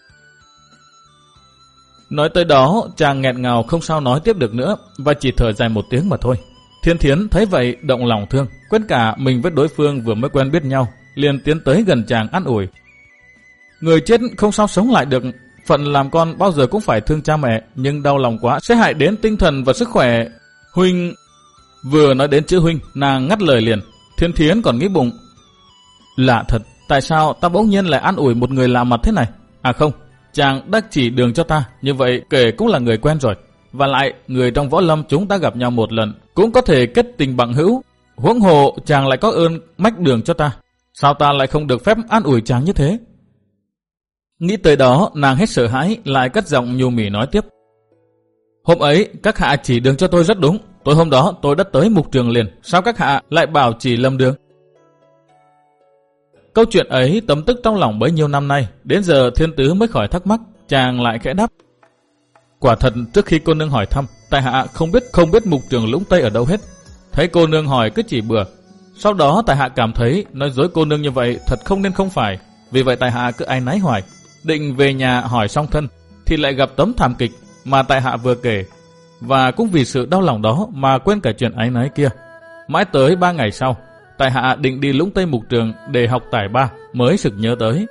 Nói tới đó, chàng nghẹn ngào không sao nói tiếp được nữa và chỉ thở dài một tiếng mà thôi. Thiên Thiến thấy vậy động lòng thương, quên cả mình với đối phương vừa mới quen biết nhau, liền tiến tới gần chàng an ủi. Người chết không sao sống lại được, phận làm con bao giờ cũng phải thương cha mẹ, nhưng đau lòng quá sẽ hại đến tinh thần và sức khỏe. Huynh... Vừa nói đến chữ huynh, nàng ngắt lời liền. Thiên Thiến còn nghĩ bụng, lạ thật, tại sao ta bỗng nhiên lại an ủi một người lạ mặt thế này? À không, chàng đã chỉ đường cho ta, như vậy kể cũng là người quen rồi. Và lại, người trong võ lâm chúng ta gặp nhau một lần, cũng có thể kết tình bằng hữu. Huống hồ chàng lại có ơn mách đường cho ta, sao ta lại không được phép an ủi chàng như thế? Nghĩ tới đó, nàng hết sợ hãi, lại cất giọng nhu mì nói tiếp. Hôm ấy, các hạ chỉ đường cho tôi rất đúng. Tối hôm đó tôi đã tới mục trường liền, sao các hạ lại bảo chỉ lầm đường? Câu chuyện ấy tấm tức trong lòng bấy nhiêu năm nay, đến giờ Thiên Tứ mới khỏi thắc mắc, chàng lại khẽ đáp. Quả thật trước khi cô nương hỏi thăm, tại hạ không biết không biết mục trường Lũng Tây ở đâu hết. Thấy cô nương hỏi cứ chỉ bừa. Sau đó tại hạ cảm thấy nói dối cô nương như vậy thật không nên không phải. Vì vậy tại hạ cứ áy náy hoài. Định về nhà hỏi song thân thì lại gặp tấm thảm kịch mà tại hạ vừa kể. Và cũng vì sự đau lòng đó mà quên cả chuyện áy náy kia. Mãi tới ba ngày sau, tại hạ định đi Lũng Tây mục trường để học tài ba mới sực nhớ tới.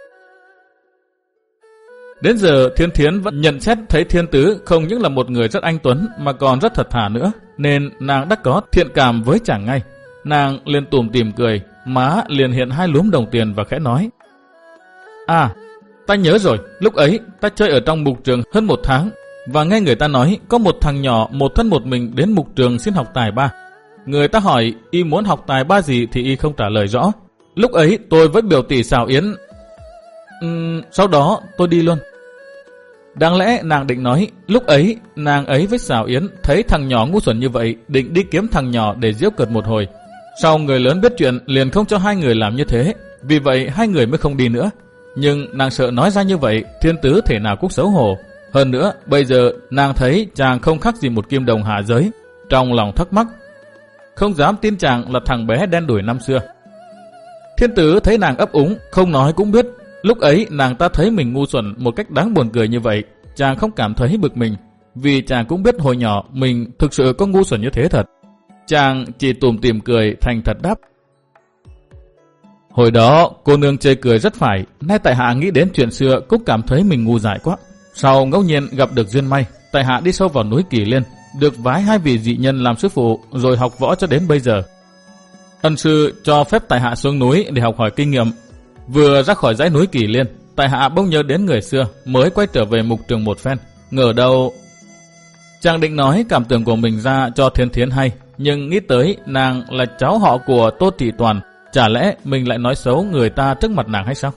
Đến giờ Thiên Thiến vẫn nhận xét thấy Thiên Tứ không những là một người rất anh tuấn mà còn rất thật thà nữa, nên nàng đã có thiện cảm với chàng ngay. Nàng liền tủm tỉm cười, má liền hiện hai lúm đồng tiền và khẽ nói. À, ta nhớ rồi, lúc ấy ta chơi ở trong mục trường hơn một tháng và nghe người ta nói có một thằng nhỏ một thân một mình đến mục trường xin học tài ba. Người ta hỏi y muốn học tài ba gì thì y không trả lời rõ. Lúc ấy tôi với biểu tỷ Sào Yến... Uhm, sau đó tôi đi luôn. Đáng lẽ nàng định nói, lúc ấy nàng ấy với Sào Yến thấy thằng nhỏ ngu xuẩn như vậy, định đi kiếm thằng nhỏ để giễu cợt một hồi. Sau người lớn biết chuyện liền không cho hai người làm như thế, vì vậy hai người mới không đi nữa. Nhưng nàng sợ nói ra như vậy, Thiên Tứ thể nào cũng xấu hổ. Hơn nữa, bây giờ nàng thấy chàng không khác gì một kim đồng hạ giới, trong lòng thắc mắc, không dám tin chàng là thằng bé đen đủi năm xưa. Thiên Tứ thấy nàng ấp úng, không nói cũng biết. Lúc ấy nàng ta thấy mình ngu xuẩn một cách đáng buồn cười như vậy, chàng không cảm thấy bực mình, vì chàng cũng biết hồi nhỏ mình thực sự có ngu xuẩn như thế thật. Chàng chỉ tủm tỉm cười thành thật đáp. Hồi đó cô nương chê cười rất phải, nay tại hạ nghĩ đến chuyện xưa cũng cảm thấy mình ngu dại quá. Sau ngẫu nhiên gặp được duyên may, tại hạ đi sâu vào núi Kỳ Liên, được vái hai vị dị nhân làm sư phụ, rồi học võ cho đến bây giờ. Ân sư cho phép tại hạ xuống núi để học hỏi kinh nghiệm. Vừa ra khỏi dãy núi Kỳ Liên, tại hạ bỗng nhớ đến người xưa, mới quay trở về mục trường một phen. Ngờ đâu... Chàng định nói cảm tưởng của mình ra cho Thiên Thiến hay, nhưng nghĩ tới nàng là cháu họ của Tô Thị Toàn, chả lẽ mình lại nói xấu người ta trước mặt nàng hay sao?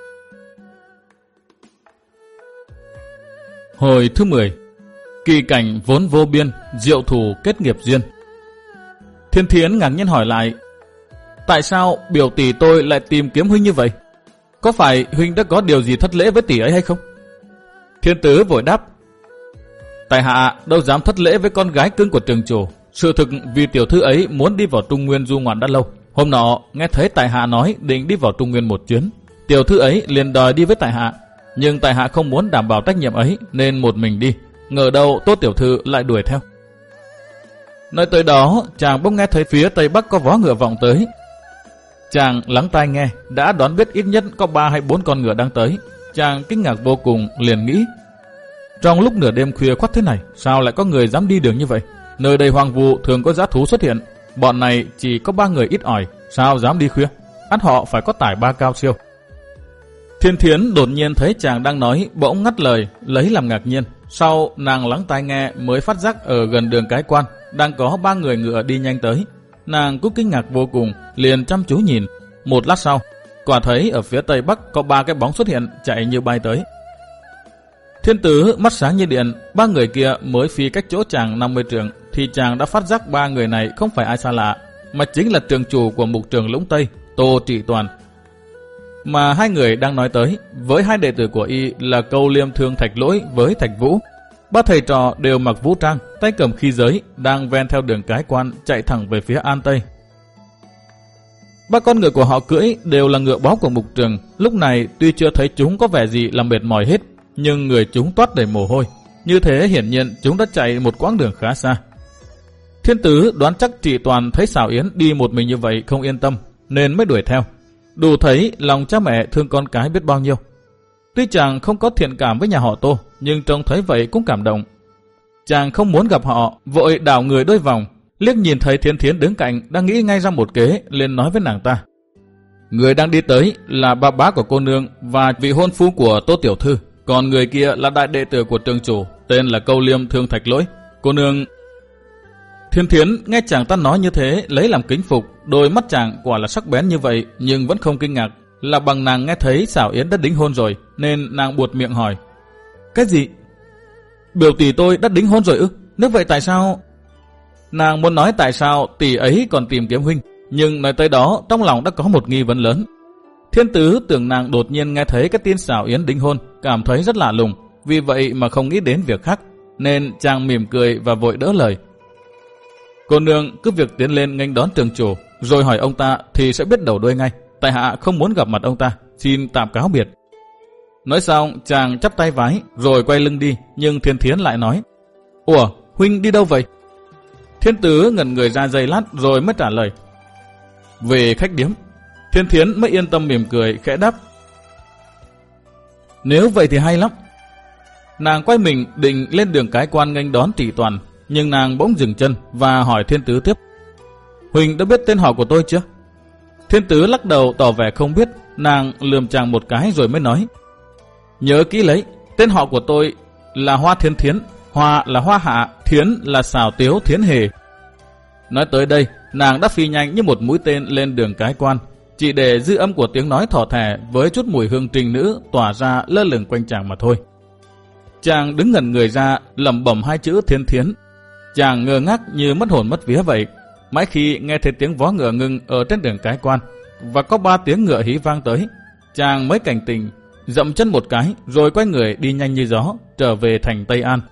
Hồi thứ mười. Kỳ cảnh vốn vô biên, diệu thủ kết nghiệp duyên. Thiên Thiến ngạc nhiên hỏi lại, tại sao biểu tỷ tôi lại tìm kiếm huynh như vậy? Có phải huynh đã có điều gì thất lễ với tỷ ấy hay không? Thiên Tứ vội đáp, tại hạ đâu dám thất lễ với con gái cưng của trường chủ. Sự thực vì tiểu thư ấy muốn đi vào Trung Nguyên du ngoạn đã lâu. Hôm nọ nghe thấy tại hạ nói định đi vào Trung Nguyên một chuyến, tiểu thư ấy liền đòi đi với tại hạ. Nhưng tại hạ không muốn đảm bảo trách nhiệm ấy nên một mình đi. Ngờ đâu Tô tiểu thư lại đuổi theo. Nói tới đó, chàng bỗng nghe thấy phía tây bắc có vó ngựa vọng tới. Chàng lắng tai nghe, đã đoán biết ít nhất có ba hay bốn con ngựa đang tới. Chàng kinh ngạc vô cùng, liền nghĩ, trong lúc nửa đêm khuya khoắt thế này, sao lại có người dám đi đường như vậy? Nơi đây hoang vu thường có dã thú xuất hiện, bọn này chỉ có ba người ít ỏi, sao dám đi khuya? ắt họ phải có tài ba cao siêu. Thiên Thiến đột nhiên thấy chàng đang nói, bỗng ngắt lời, lấy làm ngạc nhiên. Sau nàng lắng tai nghe mới phát giác ở gần đường Cái Quan đang có ba người ngựa đi nhanh tới. Nàng cũng kinh ngạc vô cùng, liền chăm chú nhìn. Một lát sau, quả thấy ở phía tây bắc có ba cái bóng xuất hiện, chạy như bay tới. Thiên Tứ mắt sáng như điện, ba người kia mới phi cách chỗ chàng năm mươi trượng thì chàng đã phát giác ba người này không phải ai xa lạ, mà chính là trường chủ của mục trường Lũng Tây, Tô Trị Toàn. Mà hai người đang nói tới, với hai đệ tử của y là Câu Liêm Thương Thạch Lỗi với Thạch Vũ. Ba thầy trò đều mặc vũ trang, tay cầm khí giới, đang ven theo đường Cái Quan chạy thẳng về phía An Tây. Ba con ngựa của họ cưỡi đều là ngựa bó của mục trường. Lúc này tuy chưa thấy chúng có vẻ gì là mệt mỏi hết, nhưng người chúng toát đầy mồ hôi. Như thế hiển nhiên chúng đã chạy một quãng đường khá xa. Thiên Tứ đoán chắc Trị Toàn thấy Sào Yến đi một mình như vậy không yên tâm, nên mới đuổi theo. Đủ thấy lòng cha mẹ thương con cái biết bao nhiêu. Tuy chàng không có thiện cảm với nhà họ Tô, nhưng trông thấy vậy cũng cảm động. Chàng không muốn gặp họ, vội đảo người đôi vòng, liếc nhìn thấy Thiên Thiến đứng cạnh, đang nghĩ ngay ra một kế, liền nói với nàng ta. Người đang đi tới là bà bá của cô nương và vị hôn phu của Tô tiểu thư, còn người kia là đại đệ tử của trường chủ, tên là Câu Liêm Thương Thạch Lỗi. Cô nương... Thiên Thiến nghe chàng ta nói như thế, lấy làm kính phục, đôi mắt chàng quả là sắc bén như vậy, nhưng vẫn không kinh ngạc, là bằng nàng nghe thấy Sào Yến đã đính hôn rồi, nên nàng buột miệng hỏi. Cái gì? Biểu tỷ tôi đã đính hôn rồi ư? Nếu vậy tại sao... Nàng muốn nói tại sao tỷ ấy còn tìm kiếm huynh, nhưng nói tới đó trong lòng đã có một nghi vấn lớn. Thiên Tứ tưởng nàng đột nhiên nghe thấy cái tin Sào Yến đính hôn, cảm thấy rất lạ lùng, vì vậy mà không nghĩ đến việc khác, nên chàng mỉm cười và vội đỡ lời. Cô nương cứ việc tiến lên nghênh đón trường chủ, rồi hỏi ông ta thì sẽ biết đầu đuôi ngay. Tại hạ không muốn gặp mặt ông ta, xin tạm cáo biệt. Nói xong chàng chắp tay vái rồi quay lưng đi, nhưng Thiên Thiến lại nói. Ủa, huynh đi đâu vậy? Thiên Tứ ngẩn người ra giây lát rồi mới trả lời. Về khách điếm. Thiên Thiến mới yên tâm mỉm cười khẽ đáp. Nếu vậy thì hay lắm. Nàng quay mình định lên đường Cái Quan nghênh đón Trị Toàn, nhưng nàng bỗng dừng chân và hỏi Thiên Tứ tiếp. Huỳnh đã biết tên họ của tôi chưa? Thiên Tứ lắc đầu tỏ vẻ không biết. Nàng lườm chàng một cái rồi mới nói. Nhớ kỹ lấy, tên họ của tôi là Hoa Thiên Thiến. Hoa là Hoa Hạ, Thiến là Xào Tiếu Thiến Hề. Nói tới đây, nàng đã phi nhanh như một mũi tên lên đường Cái Quan, chỉ để dư âm của tiếng nói thỏ thẻ với chút mùi hương trình nữ tỏa ra lơ lửng quanh chàng mà thôi. Chàng đứng ngẩn người ra, lẩm bẩm hai chữ Thiên Thiến. Chàng ngơ ngác như mất hồn mất vía vậy. Mãi khi nghe thấy tiếng vó ngựa ngừng ở trên đường Cái Quan và có ba tiếng ngựa hí vang tới, chàng mới cảnh tỉnh, dậm chân một cái rồi quay người đi nhanh như gió trở về thành Tây An.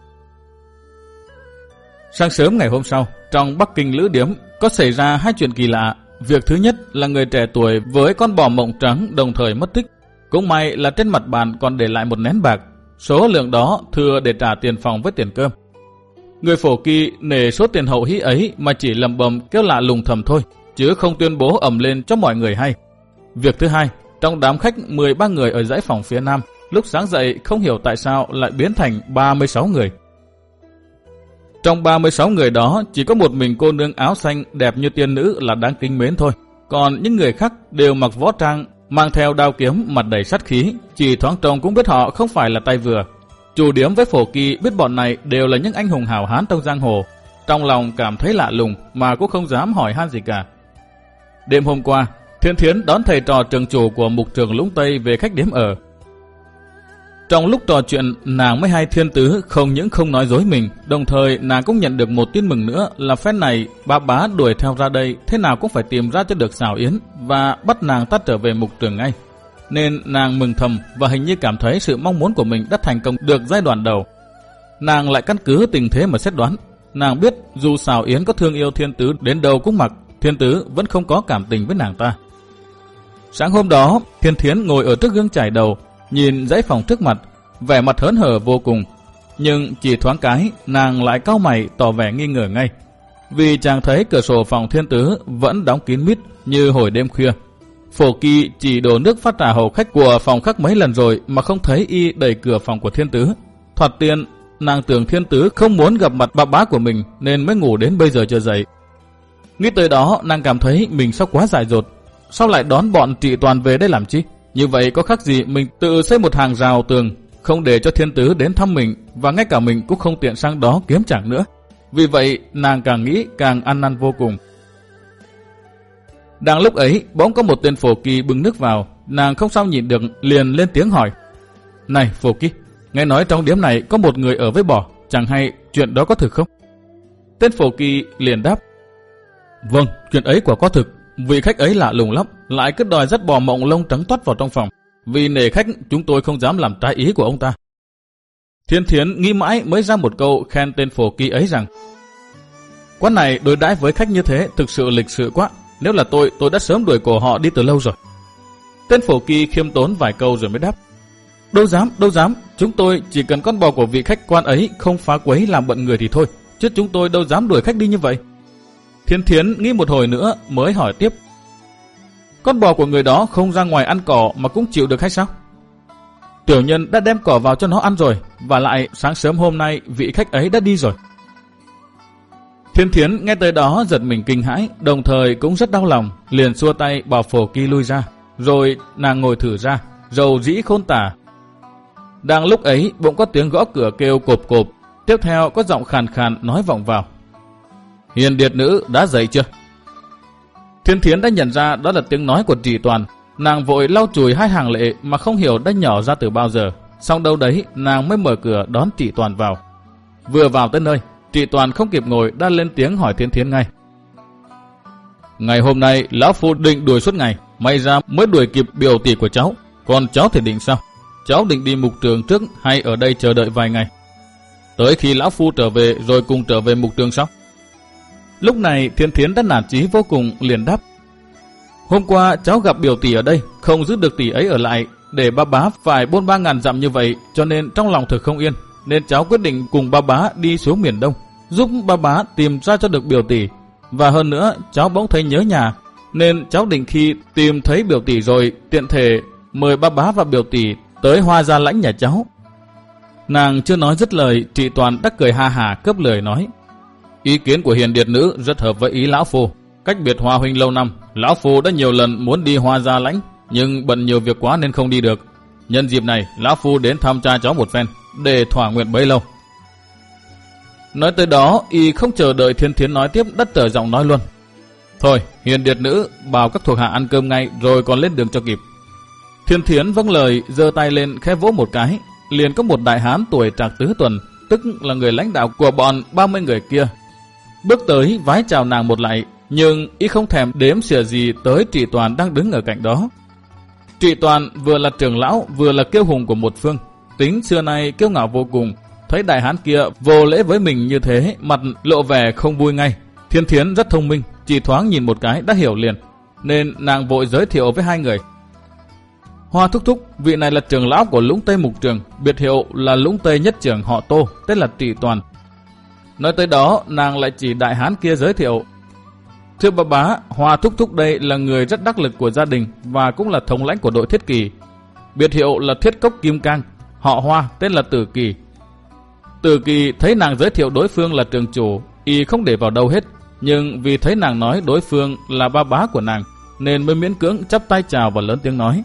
Sáng sớm ngày hôm sau, trong Bắc Kinh Lữ Điếm có xảy ra hai chuyện kỳ lạ. Việc thứ nhất là người trẻ tuổi với con bò mộng trắng đồng thời mất tích. Cũng may là trên mặt bàn còn để lại một nén bạc, số lượng đó thừa để trả tiền phòng với tiền cơm. Người phổ kỳ nể số tiền hậu hĩ ấy mà chỉ lầm bầm kêu lạ lùng thầm thôi, chứ không tuyên bố ầm lên cho mọi người hay. Việc thứ hai, trong đám khách mười ba người ở dãy phòng phía nam, lúc sáng dậy không hiểu tại sao lại biến thành ba mươi sáu người. Trong ba mươi sáu người đó chỉ có một mình cô nương áo xanh đẹp như tiên nữ là đáng kính mến thôi. Còn những người khác đều mặc võ trang, mang theo đao kiếm, mặt đầy sát khí, chỉ thoáng trông cũng biết họ không phải là tay vừa. Chủ điếm với phổ kỳ biết bọn này đều là những anh hùng hào hán trong giang hồ, trong lòng cảm thấy lạ lùng mà cũng không dám hỏi han gì cả. Đêm hôm qua, Thiên Thiến đón thầy trò trường chủ của mục trường Lũng Tây về khách điếm ở. Trong lúc trò chuyện, nàng mới hay Thiên Tứ không những không nói dối mình, đồng thời nàng cũng nhận được một tin mừng nữa là phen này bà bá đuổi theo ra đây, thế nào cũng phải tìm ra cho được Sào Yến và bắt nàng ta trở về mục trường ngay. Nên nàng mừng thầm và hình như cảm thấy sự mong muốn của mình đã thành công được giai đoạn đầu. Nàng lại căn cứ tình thế mà xét đoán. Nàng biết dù Sào Yến có thương yêu Thiên Tứ đến đâu cũng mặc, Thiên Tứ vẫn không có cảm tình với nàng ta. Sáng hôm đó, Thiên Thiến ngồi ở trước gương chải đầu, nhìn dãy phòng trước mặt, vẻ mặt hớn hở vô cùng. Nhưng chỉ thoáng cái, nàng lại cau mày tỏ vẻ nghi ngờ ngay. Vì chàng thấy cửa sổ phòng Thiên Tứ vẫn đóng kín mít như hồi đêm khuya. Phổ Kỳ chỉ đổ nước phát trà hầu khách của phòng khác mấy lần rồi mà không thấy y đẩy cửa phòng của Thiên Tứ. Thoạt tiên, nàng tưởng Thiên Tứ không muốn gặp mặt bà bá của mình nên mới ngủ đến bây giờ chưa dậy. Nghĩ tới đó, nàng cảm thấy mình sắp quá dại dột. sao lại đón bọn Trị Toàn về đây làm chi? Như vậy có khác gì mình tự xây một hàng rào tường, không để cho thiên tứ đến thăm mình, và ngay cả mình cũng không tiện sang đó kiếm chẳng nữa. Vì vậy nàng càng nghĩ càng ăn năn vô cùng. Đang lúc ấy bỗng có một tên phổ kỳ bưng nước vào, nàng không sao nhịn được liền lên tiếng hỏi: Này phổ kỳ, nghe nói trong điếm này có một người ở với bò, chẳng hay chuyện đó có thực không? Tên phổ kỳ liền đáp: Vâng, chuyện ấy quả có thực. Vị khách ấy lạ lùng lắm, lại cứ đòi dắt bò mộng lông trắng toát vào trong phòng. Vì nể khách chúng tôi không dám làm trái ý của ông ta. Thiên Thiến nghĩ mãi mới ra một câu khen tên phổ kỳ ấy rằng: Quán này đối đãi với khách như thế thực sự lịch sự quá. Nếu là tôi, tôi đã sớm đuổi cổ họ đi từ lâu rồi. Tên phổ kỳ khiêm tốn vài câu rồi mới đáp: Đâu dám, đâu dám, chúng tôi chỉ cần con bò của vị khách quan ấy không phá quấy làm bận người thì thôi, chứ chúng tôi đâu dám đuổi khách đi như vậy. Thiên Thiến nghĩ một hồi nữa mới hỏi tiếp: Con bò của người đó không ra ngoài ăn cỏ mà cũng chịu được hay sao? Tiểu nhân đã đem cỏ vào cho nó ăn rồi, và lại sáng sớm hôm nay vị khách ấy đã đi rồi. Thiên Thiến nghe tới đó giật mình kinh hãi, đồng thời cũng rất đau lòng, liền xua tay bảo phổ kỳ lui ra, rồi nàng ngồi thử ra, rầu rĩ khôn tả. Đang lúc ấy bỗng có tiếng gõ cửa kêu cộp cộp, tiếp theo có giọng khàn khàn nói vọng vào: Hiền điệt nữ đã dậy chưa? Thiên Thiến đã nhận ra đó là tiếng nói của Trị Toàn, nàng vội lau chùi hai hàng lệ mà không hiểu đã nhỏ ra từ bao giờ. Xong đâu đấy nàng mới mở cửa đón Trị Toàn vào. Vừa vào tới nơi, Trị Toàn không kịp ngồi đã lên tiếng hỏi Thiên Thiến ngay: Ngày hôm nay lão phu định đuổi suốt ngày, may ra mới đuổi kịp biểu tỷ của cháu. Còn cháu thì định sao? Cháu định đi mục trường trước hay ở đây chờ đợi vài ngày? Tới khi lão phu trở về rồi cùng trở về mục trường sao? Lúc này Thiên Thiến đã nản chí vô cùng, liền đáp: Hôm qua cháu gặp biểu tỷ ở đây, không giữ được tỷ ấy ở lại, để ba bá phải bôn ba ngàn dặm như vậy, cho nên trong lòng thực không yên, nên cháu quyết định cùng ba bá đi xuống miền Đông, giúp ba bá tìm ra cho được biểu tỷ. Và hơn nữa cháu bỗng thấy nhớ nhà, nên cháu định khi tìm thấy biểu tỷ rồi tiện thể mời ba bá và biểu tỷ tới Hoa Gia Lãnh nhà cháu. Nàng chưa nói dứt lời, Trị Toàn đã cười ha hả cướp lời nói: Ý kiến của hiền điệt nữ rất hợp với ý lão phu. Cách biệt Hoa huynh lâu năm, lão phu đã nhiều lần muốn đi Hoa Gia Lãnh, nhưng bận nhiều việc quá nên không đi được. Nhân dịp này lão phu đến thăm cha cháu một phen, để thỏa nguyện bấy lâu. Nói tới đó, y không chờ đợi Thiên Thiến nói tiếp đã trở giọng nói luôn: Thôi, hiền điệt nữ bảo các thuộc hạ ăn cơm ngay, rồi còn lên đường cho kịp. Thiên Thiến vâng lời, giơ tay lên khẽ vỗ một cái, liền có một đại hán tuổi trạc tứ tuần, tức là người lãnh đạo của bọn ba mươi người kia, bước tới vái chào nàng một lạy, nhưng y không thèm đếm xỉa gì tới Trị Toàn đang đứng ở cạnh đó. Trị Toàn vừa là trưởng lão vừa là kiêu hùng của một phương, tính xưa nay kiêu ngạo vô cùng. Thấy đại hán kia vô lễ với mình như thế, mặt lộ vẻ không vui ngay. Thiên Thiến rất thông minh, chỉ thoáng nhìn một cái đã hiểu liền, nên nàng vội giới thiệu với hai người: Hoa thúc thúc, vị này là trưởng lão của Lũng Tây Mục Trường, biệt hiệu là Lũng Tây Nhất Trưởng họ Tô, tên là Trị Toàn. Nói tới đó, nàng lại chỉ đại hán kia giới thiệu: Thưa bà bá, Hoa thúc thúc đây là người rất đắc lực của gia đình và cũng là thống lãnh của đội Thiết Kỳ. Biệt hiệu là Thiết Cốc Kim Cang, họ Hoa, tên là Tử Kỳ. Tử Kỳ thấy nàng giới thiệu đối phương là trường chủ, y không để vào đâu hết, nhưng vì thấy nàng nói đối phương là ba bá của nàng, nên mới miễn cưỡng chắp tay chào và lớn tiếng nói: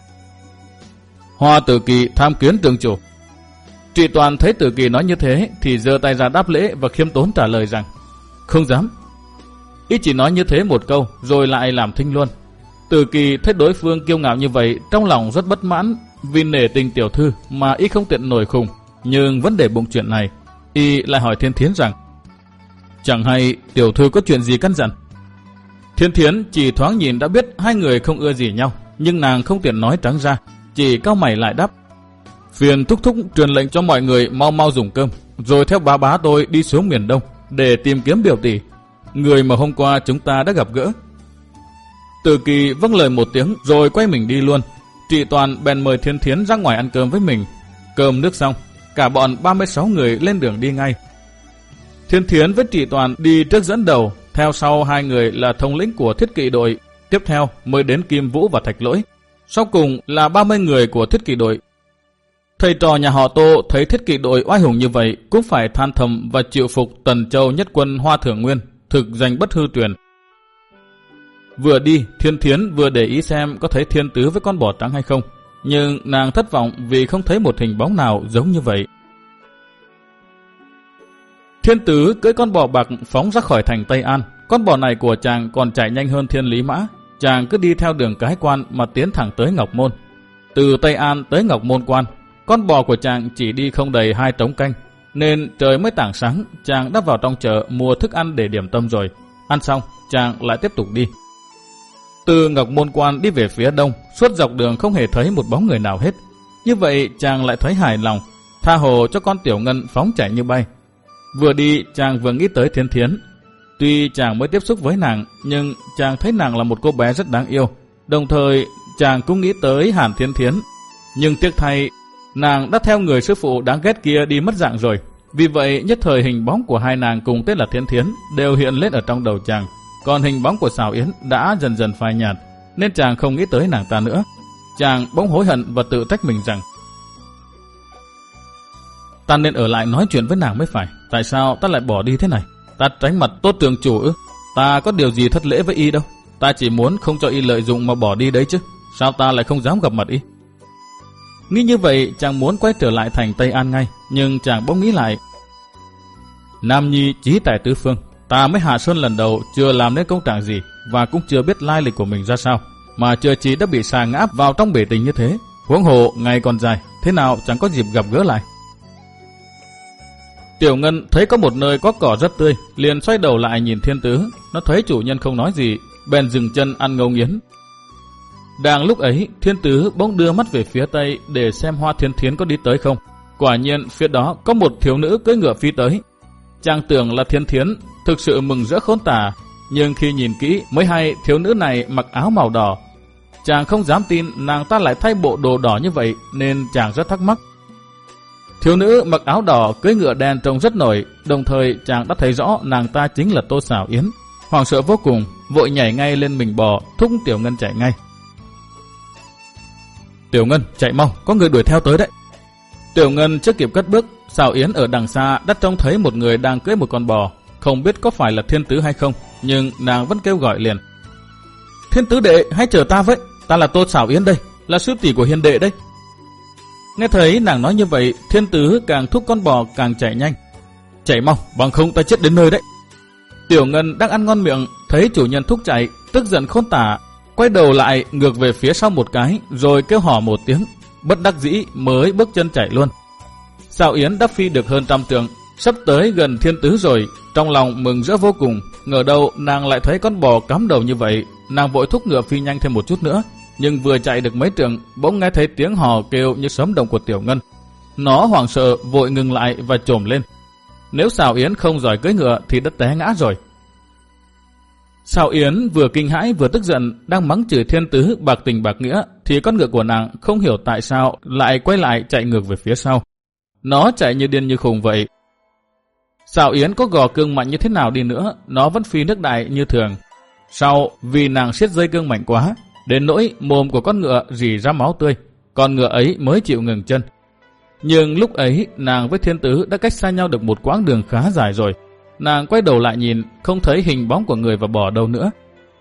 Hoa Tử Kỳ tham kiến trường chủ. Trị Toàn thấy Tử Kỳ nói như thế thì giơ tay ra đáp lễ và khiêm tốn trả lời rằng: Không dám. Y chỉ nói như thế một câu rồi lại làm thinh luôn. Tử Kỳ thấy đối phương kiêu ngạo như vậy, trong lòng rất bất mãn, vì nể tình tiểu thư mà y không tiện nổi khùng, nhưng vẫn để bụng chuyện này. Y lại hỏi Thiên Thiến rằng: Chẳng hay tiểu thư có chuyện gì căn dặn? Thiên Thiến chỉ thoáng nhìn đã biết hai người không ưa gì nhau, nhưng nàng không tiện nói trắng ra, chỉ cau mày lại đáp: Phiền thúc thúc truyền lệnh cho mọi người mau mau dùng cơm, rồi theo bá bá tôi đi xuống miền Đông để tìm kiếm biểu tỷ, người mà hôm qua chúng ta đã gặp gỡ. Tử Kỳ vâng lời một tiếng rồi quay mình đi luôn. Trị Toàn bèn mời Thiên Thiến ra ngoài ăn cơm với mình. Cơm nước xong, cả bọn ba mươi sáu người lên đường đi ngay. Thiên Thiến với Trị Toàn đi trước dẫn đầu, theo sau hai người là thống lĩnh của Thiết Kỵ đội, tiếp theo mới đến Kim Vũ và Thạch Lỗi, sau cùng là ba mươi người của Thiết Kỵ đội. Thầy trò nhà họ Tô thấy Thiết Kỵ đội oai hùng như vậy cũng phải than thầm và chịu phục Tần Châu nhất quân Hoa Thưởng Nguyên, thực danh bất hư truyền. Vừa đi, Thiên Thiến vừa để ý xem có thấy Thiên Tứ với con bò trắng hay không, nhưng nàng thất vọng vì không thấy một hình bóng nào giống như vậy. Thiên Tứ cưỡi con bò bạc phóng ra khỏi thành Tây An. Con bò này của chàng còn chạy nhanh hơn Thiên Lý Mã. Chàng cứ đi theo đường cái quan mà tiến thẳng tới Ngọc Môn. Từ Tây An tới Ngọc Môn quan, con bò của chàng chỉ đi không đầy hai trống canh, nên trời mới tảng sáng, chàng đã vào trong chợ mua thức ăn để điểm tâm rồi. Ăn xong, chàng lại tiếp tục đi. Từ Ngọc Môn quan đi về phía đông, suốt dọc đường không hề thấy một bóng người nào hết. Như vậy chàng lại thấy hài lòng, tha hồ cho con Tiểu Ngân phóng chạy như bay. Vừa đi, chàng vừa nghĩ tới Thiên Thiến. Tuy chàng mới tiếp xúc với nàng, nhưng chàng thấy nàng là một cô bé rất đáng yêu. Đồng thời, chàng cũng nghĩ tới Hàn Thiên Thiến. Nhưng tiếc thay, nàng đã theo người sư phụ đáng ghét kia đi mất dạng rồi. Vì vậy, nhất thời hình bóng của hai nàng cùng tên là Thiên Thiến đều hiện lên ở trong đầu chàng. Còn hình bóng của Sào Yến đã dần dần phai nhạt, nên chàng không nghĩ tới nàng ta nữa. Chàng bỗng hối hận và tự trách mình rằng ta nên ở lại nói chuyện với nàng mới phải. Tại sao ta lại bỏ đi thế này? Ta tránh mặt Tốt Tường chủ ư? Ta có điều gì thất lễ với y đâu. Ta chỉ muốn không cho y lợi dụng mà bỏ đi đấy chứ. Sao ta lại không dám gặp mặt y? Nghĩ như vậy, chàng muốn quay trở lại thành Tây An ngay. Nhưng chàng bỗng nghĩ lại, Nam Nhi chí tài tứ phương, ta mới hạ sơn lần đầu, chưa làm nên công trạng gì và cũng chưa biết lai lịch của mình ra sao, mà chưa chí đã bị sa ngã vào trong bể tình như thế. Huống hồ ngày còn dài, thế nào chẳng có dịp gặp gỡ lại. Tiểu Ngân thấy có một nơi có cỏ rất tươi, liền xoay đầu lại nhìn Thiên Tứ. Nó thấy chủ nhân không nói gì, bèn dừng chân ăn ngấu nghiến. Đang lúc ấy, Thiên Tứ bỗng đưa mắt về phía tây để xem Hoa Thiên Thiến có đi tới không. Quả nhiên phía đó có một thiếu nữ cưỡi ngựa phi tới. Chàng tưởng là Thiên Thiến, thực sự mừng rỡ khôn tả, nhưng khi nhìn kỹ mới hay thiếu nữ này mặc áo màu đỏ. Chàng không dám tin nàng ta lại thay bộ đồ đỏ như vậy, nên chàng rất thắc mắc. Thiếu nữ mặc áo đỏ cưỡi ngựa đen trông rất nổi, đồng thời chàng đã thấy rõ nàng ta chính là Tô Sào Yến. Hoảng sợ vô cùng, vội nhảy ngay lên mình bò, thúc Tiểu Ngân chạy ngay. Tiểu Ngân, chạy mau, có người đuổi theo tới đấy. Tiểu Ngân chưa kịp cất bước, Sào Yến ở đằng xa đã trông thấy một người đang cưỡi một con bò, không biết có phải là Thiên Tứ hay không, nhưng nàng vẫn kêu gọi liền. Thiên Tứ đệ, hãy chờ ta với, ta là Tô Sào Yến đây, là sư tỷ của Hiền đệ đây. Nghe thấy nàng nói như vậy, Thiên Tứ càng thúc con bò càng chạy nhanh. Chạy mau, bằng không ta chết đến nơi đấy. Tiểu Ngân đang ăn ngon miệng, thấy chủ nhân thúc chạy, tức giận khôn tả, quay đầu lại ngược về phía sau một cái, rồi kêu hò một tiếng, bất đắc dĩ mới bước chân chạy luôn. Sào Yến đã phi được hơn trăm trượng, sắp tới gần Thiên Tứ rồi, trong lòng mừng rỡ vô cùng. Ngờ đâu nàng lại thấy con bò cắm đầu như vậy, nàng vội thúc ngựa phi nhanh thêm một chút nữa. Nhưng vừa chạy được mấy trượng, bỗng nghe thấy tiếng hò kêu như sấm động của Tiểu Ngân. Nó hoảng sợ vội ngừng lại và chồm lên. Nếu Sào Yến không giỏi cưỡi ngựa thì đã té ngã rồi. Sào Yến vừa kinh hãi vừa tức giận, đang mắng chửi Thiên Tứ bạc tình bạc nghĩa, thì con ngựa của nàng không hiểu tại sao lại quay lại chạy ngược về phía sau. Nó chạy như điên như khùng vậy. Sào Yến có gò cương mạnh như thế nào đi nữa, nó vẫn phi nước đại như thường. Sau vì nàng siết dây cương mạnh quá, đến nỗi mồm của con ngựa rỉ ra máu tươi, con ngựa ấy mới chịu ngừng chân. Nhưng lúc ấy nàng với Thiên Tứ đã cách xa nhau được một quãng đường khá dài rồi. Nàng quay đầu lại nhìn, không thấy hình bóng của người và bò đâu nữa.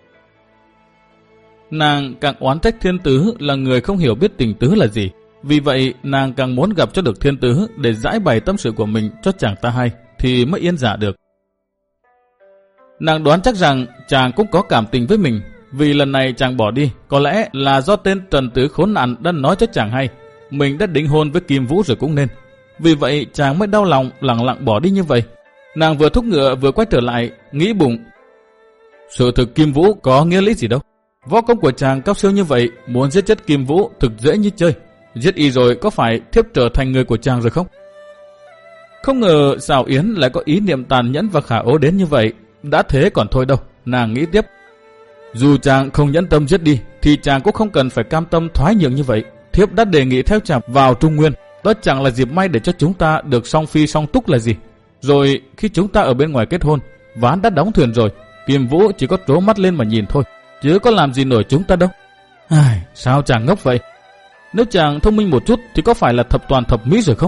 Nàng càng oán trách Thiên Tứ là người không hiểu biết tình tứ là gì. Vì vậy nàng càng muốn gặp cho được Thiên Tứ để giải bày tâm sự của mình cho chàng ta hay, thì mới yên dạ được. Nàng đoán chắc rằng chàng cũng có cảm tình với mình, vì lần này chàng bỏ đi có lẽ là do tên Trần Tứ khốn nạn đã nói cho chàng hay mình đã đính hôn với Kim Vũ rồi cũng nên. Vì vậy chàng mới đau lòng lặng lặng bỏ đi như vậy. Nàng vừa thúc ngựa vừa quay trở lại, nghĩ bụng, sự thực Kim Vũ có nghĩa lý gì đâu. Võ công của chàng cao siêu như vậy, muốn giết chết Kim Vũ thực dễ như chơi. Giết y rồi có phải thiếp trở thành người của chàng rồi không? Không ngờ Sào Yến lại có ý niệm tàn nhẫn và khả ố đến như vậy. Đã thế còn thôi đâu, nàng nghĩ tiếp. Dù chàng không nhẫn tâm giết đi, thì chàng cũng không cần phải cam tâm thoái nhượng như vậy. Thiếp đã đề nghị theo chàng vào Trung Nguyên, đó chẳng là dịp may để cho chúng ta được song phi song túc là gì. Rồi khi chúng ta ở bên ngoài kết hôn, ván đã đóng thuyền rồi, Kim Vũ chỉ có trố mắt lên mà nhìn thôi, chứ có làm gì nổi chúng ta đâu. Ai, sao chàng ngốc vậy? Nếu chàng thông minh một chút thì có phải là thập toàn thập mỹ rồi không?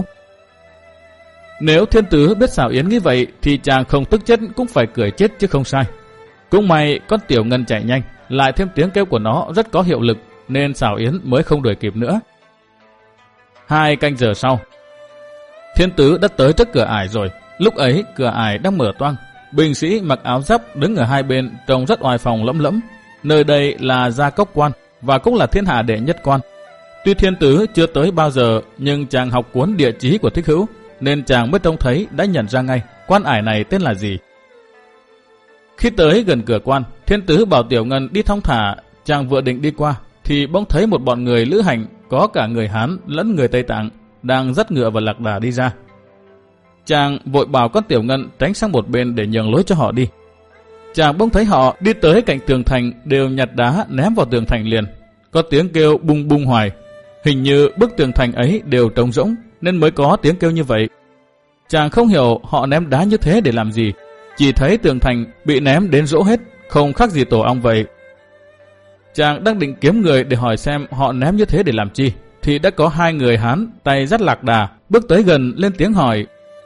Nếu Thiên Tứ biết Sào Yến nghĩ vậy thì chàng không tức chết cũng phải cười chết chứ không sai. Cũng may con Tiểu Ngân chạy nhanh, lại thêm tiếng kêu của nó rất có hiệu lực, nên Sào Yến mới không đuổi kịp nữa. Hai canh giờ sau, Thiên Tứ đã tới trước cửa ải rồi. Lúc ấy cửa ải đang mở toang, binh sĩ mặc áo giáp đứng ở hai bên trông rất oai phong lẫm lẫm. Nơi đây là Gia Cốc Quan và cũng là thiên hạ đệ nhất quan. Tuy Thiên Tứ chưa tới bao giờ, nhưng chàng học cuốn địa chí của Thích Hữu, nên chàng mới trông thấy đã nhận ra ngay quan ải này tên là gì. Khi tới gần cửa quan, Thiên Tứ bảo Tiểu Ngân đi thong thả. Chàng vừa định đi qua thì bỗng thấy một bọn người lữ hành, có cả người Hán lẫn người Tây Tạng, đang dắt ngựa và lạc đà đi ra. Chàng vội bảo con Tiểu Ngân tránh sang một bên để nhường lối cho họ đi. Chàng bỗng thấy họ đi tới cạnh tường thành, đều nhặt đá ném vào tường thành liền. Có tiếng kêu bung bung hoài. Hình như bức tường thành ấy đều trống rỗng nên mới có tiếng kêu như vậy. Chàng không hiểu họ ném đá như thế để làm gì, chỉ thấy tường thành bị ném đến rỗ hết, không khác gì tổ ong vậy. Chàng đang định kiếm người để hỏi xem họ ném như thế để làm chi, thì đã có hai người Hán tay dắt lạc đà bước tới gần lên tiếng hỏi: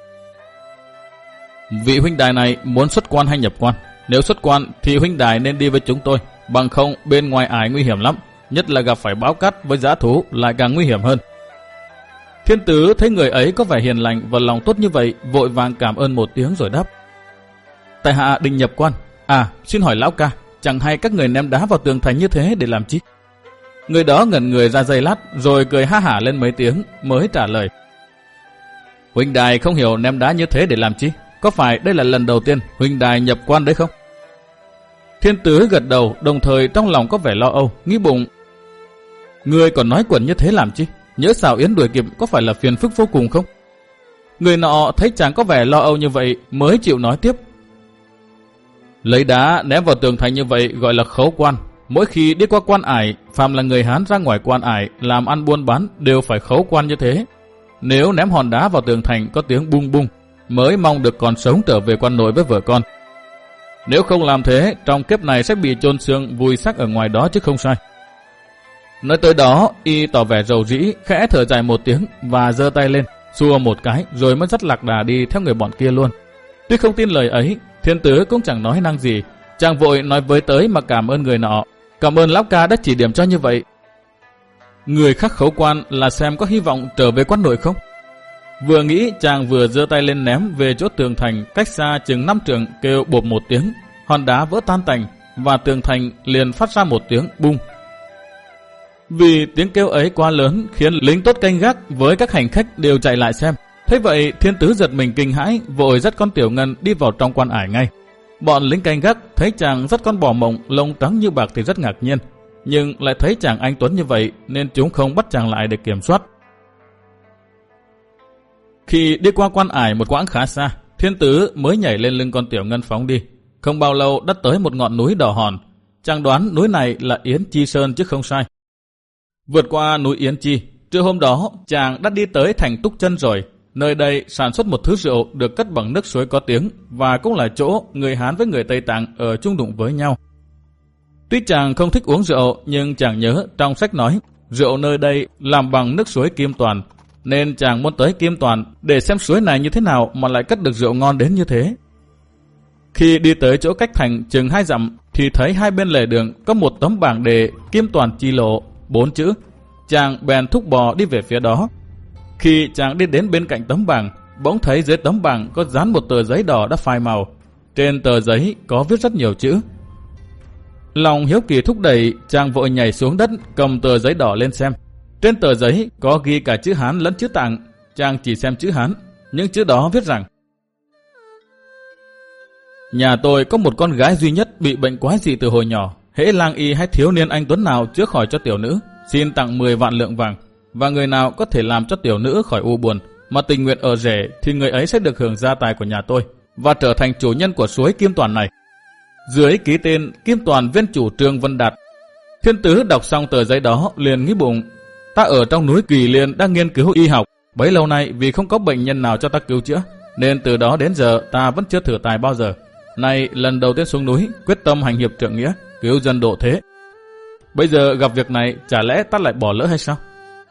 vị huynh đài này muốn xuất quan hay nhập quan? Nếu xuất quan thì huynh đài nên đi với chúng tôi, bằng không bên ngoài ải nguy hiểm lắm, nhất là gặp phải báo cát với dã thú lại càng nguy hiểm hơn. Thiên Tứ thấy người ấy có vẻ hiền lành và lòng tốt như vậy, vội vàng cảm ơn một tiếng rồi đáp: tại hạ định nhập quan. À, xin hỏi lão ca, chẳng hay các người ném đá vào tường thành như thế để làm chi? Người đó ngẩn người ra giây lát, rồi cười ha hả lên mấy tiếng, mới trả lời: huynh đài không hiểu ném đá như thế để làm chi? Có phải đây là lần đầu tiên huynh đài nhập quan đấy không? Thiên Tứ gật đầu, đồng thời trong lòng có vẻ lo âu, nghĩ bụng: người còn nói quẩn như thế làm chi? Nhớ Sào Yến đuổi kịp có phải là phiền phức vô cùng không? Người nọ thấy chàng có vẻ lo âu như vậy, mới chịu nói tiếp: lấy đá ném vào tường thành như vậy gọi là khấu quan. Mỗi khi đi qua quan ải, phàm là người Hán ra ngoài quan ải làm ăn buôn bán đều phải khấu quan như thế. Nếu ném hòn đá vào tường thành có tiếng bung bung, mới mong được còn sống trở về quan nội với vợ con. Nếu không làm thế, trong kiếp này sẽ bị chôn xương vùi xác ở ngoài đó chứ không sai. Nói tới đó, y tỏ vẻ rầu rĩ, khẽ thở dài một tiếng và giơ tay lên, xua một cái rồi mới dắt lạc đà đi theo người bọn kia luôn. Tuy không tin lời ấy, Thiên Tứ cũng chẳng nói năng gì. Chàng vội nói với tới mà cảm ơn người nọ: cảm ơn lão ca đã chỉ điểm cho như vậy. Người khác khấu quan là xem có hy vọng trở về quan nội không? Vừa nghĩ, chàng vừa giơ tay lên ném về chỗ tường thành cách xa chừng năm trượng, kêu bộp một tiếng, hòn đá vỡ tan tành và tường thành liền phát ra một tiếng bung. Vì tiếng kêu ấy quá lớn khiến lính tốt canh gác với các hành khách đều chạy lại xem. Thế vậy Thiên Tứ giật mình kinh hãi, vội dắt con Tiểu Ngân đi vào trong quan ải ngay. Bọn lính canh gác thấy chàng dắt con bò mộng lông trắng như bạc thì rất ngạc nhiên, nhưng lại thấy chàng anh tuấn như vậy nên chúng không bắt chàng lại để kiểm soát. Khi đi qua quan ải một quãng khá xa, Thiên Tứ mới nhảy lên lưng con Tiểu Ngân phóng đi. Không bao lâu đã tới một ngọn núi đỏ hòn. Chàng đoán núi này là Yến Chi Sơn chứ không sai. Vượt qua núi Yến Chi, trưa hôm đó chàng đã đi tới thành Túc Chân rồi. Nơi đây sản xuất một thứ rượu được cất bằng nước suối có tiếng, và cũng là chỗ người Hán với người Tây Tạng ở chung đụng với nhau. Tuy chàng không thích uống rượu, nhưng chàng nhớ trong sách nói rượu nơi đây làm bằng nước suối Kim Toàn, nên chàng muốn tới Kim Toàn để xem suối này như thế nào mà lại cất được rượu ngon đến như thế. Khi đi tới chỗ cách thành chừng hai dặm thì thấy hai bên lề đường có một tấm bảng đề Kim Toàn chi lộ, bốn chữ. Chàng bèn thúc bò đi về phía đó. Khi chàng đi đến bên cạnh tấm bảng, bỗng thấy dưới tấm bảng có dán một tờ giấy đỏ đã phai màu. Trên tờ giấy có viết rất nhiều chữ. Lòng hiếu kỳ thúc đẩy, chàng vội nhảy xuống đất cầm tờ giấy đỏ lên xem. Trên tờ giấy có ghi cả chữ Hán lẫn chữ Tạng. Chàng chỉ xem chữ Hán, những chữ đó viết rằng: nhà tôi có một con gái duy nhất bị bệnh quái dị từ hồi nhỏ. Hễ lang y hay thiếu niên anh tuấn nào chữa khỏi cho tiểu nữ, xin tặng mười vạn lượng vàng. Và người nào có thể làm cho tiểu nữ khỏi u buồn mà tình nguyện ở rể thì người ấy sẽ được hưởng gia tài của nhà tôi và trở thành chủ nhân của suối Kim Toàn này. Dưới ký tên Kim Toàn viên chủ Trương Vân Đạt. Thiên Tứ đọc xong tờ giấy đó liền nghĩ bụng: ta ở trong núi Kỳ Liên đang nghiên cứu y học bấy lâu nay, vì không có bệnh nhân nào cho ta cứu chữa, nên từ đó đến giờ ta vẫn chưa thử tài bao giờ. Nay lần đầu tiên xuống núi, quyết tâm hành hiệp trượng nghĩa, cứu dân độ thế. Bây giờ gặp việc này, chả lẽ ta lại bỏ lỡ hay sao?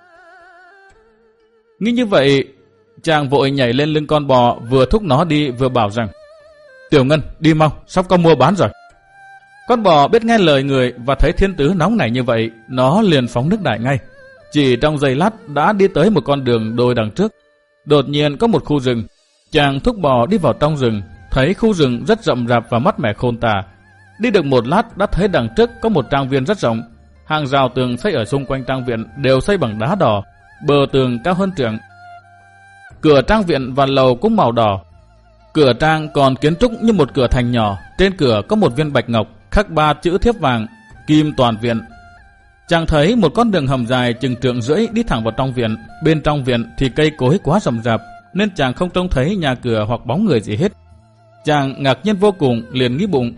Nghĩ như vậy, chàng vội nhảy lên lưng con bò, vừa thúc nó đi vừa bảo rằng: Tiểu Ngân, đi mau, sắp có mua bán rồi. Con bò biết nghe lời người và thấy thiên tứ nóng nảy như vậy, nó liền phóng nước đại ngay. Chỉ trong giây lát đã đi tới một con đường đôi đằng trước. Đột nhiên có một khu rừng. Chàng thúc bò đi vào trong rừng, thấy khu rừng rất rậm rạp và mát mẻ khôn tả. Đi được một lát đã thấy đằng trước có một trang viên rất rộng. Hàng rào tường xây ở xung quanh trang viện đều xây bằng đá đỏ, bờ tường cao hơn trượng. Cửa trang viện và lầu cũng màu đỏ. Cửa trang còn kiến trúc như một cửa thành nhỏ, trên cửa có một viên bạch ngọc khắc ba chữ thiếp vàng, kim toàn viện. Chàng thấy một con đường hầm dài chừng trượng rưỡi đi thẳng vào trong viện. Bên trong viện thì cây cối quá rậm rạp nên chàng không trông thấy nhà cửa hoặc bóng người gì hết. Chàng ngạc nhiên vô cùng, liền nghĩ bụng: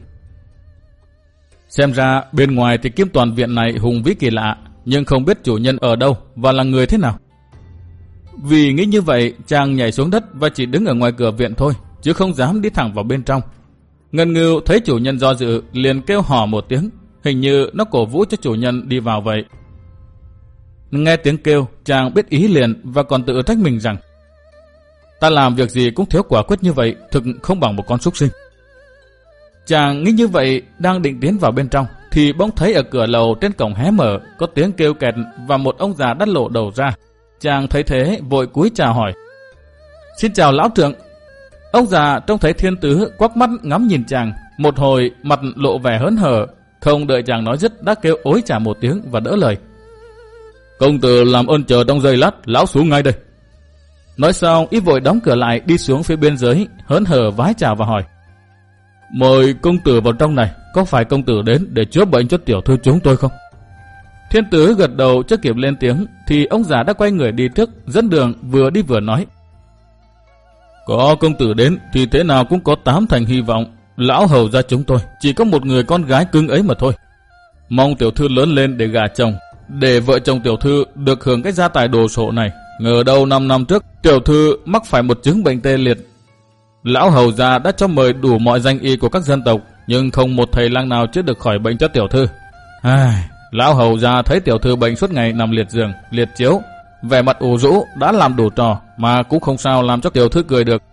xem ra bên ngoài thì kim toàn viện này hùng vĩ kỳ lạ, nhưng không biết chủ nhân ở đâu và là người thế nào. Vì nghĩ như vậy, chàng nhảy xuống đất và chỉ đứng ở ngoài cửa viện thôi, chứ không dám đi thẳng vào bên trong. Ngân Ngưu thấy chủ nhân do dự, liền kêu hò một tiếng, hình như nó cổ vũ cho chủ nhân đi vào vậy. Nghe tiếng kêu, chàng biết ý liền và còn tự trách mình rằng: ta làm việc gì cũng thiếu quả quyết như vậy, thực không bằng một con súc sinh. Chàng nghĩ như vậy, đang định tiến vào bên trong thì bỗng thấy ở cửa lầu trên cổng hé mở, có tiếng kêu kẹt và một ông già đắt lộ đầu ra. Chàng thấy thế vội cúi chào hỏi: xin chào lão trưởng. Ông già trông thấy thiên tứ quắc mắt ngắm nhìn chàng, một hồi mặt lộ vẻ hớn hở, không đợi chàng nói dứt đã kêu ối chà một tiếng và đỡ lời: công tử làm ơn chờ trong giây lát, lão xuống ngay đây. Nói xong y vội đóng cửa lại, đi xuống phía bên dưới, hớn hở vái chào và hỏi: mời công tử vào trong này, có phải công tử đến để chữa bệnh cho tiểu thư chúng tôi không? Thiên tứ gật đầu chưa kịp lên tiếng thì ông già đã quay người đi trước, dẫn đường, vừa đi vừa nói: có công tử đến thì thế nào cũng có tám thành hy vọng. Lão hầu gia chúng tôi chỉ có một người con gái cưng ấy mà thôi. Mong tiểu thư lớn lên để gả chồng, để vợ chồng tiểu thư được hưởng cái gia tài đồ sộ này. Ngờ đâu năm năm trước tiểu thư mắc phải một chứng bệnh tê liệt. Lão hầu gia đã cho mời đủ mọi danh y của các dân tộc, nhưng không một thầy lang nào chữa được khỏi bệnh cho tiểu thư. Ai, lão hầu gia thấy tiểu thư bệnh suốt ngày nằm liệt giường, liệt chiếu, vẻ mặt ủ rũ, đã làm đủ trò mà cũng không sao làm cho tiểu thư cười được.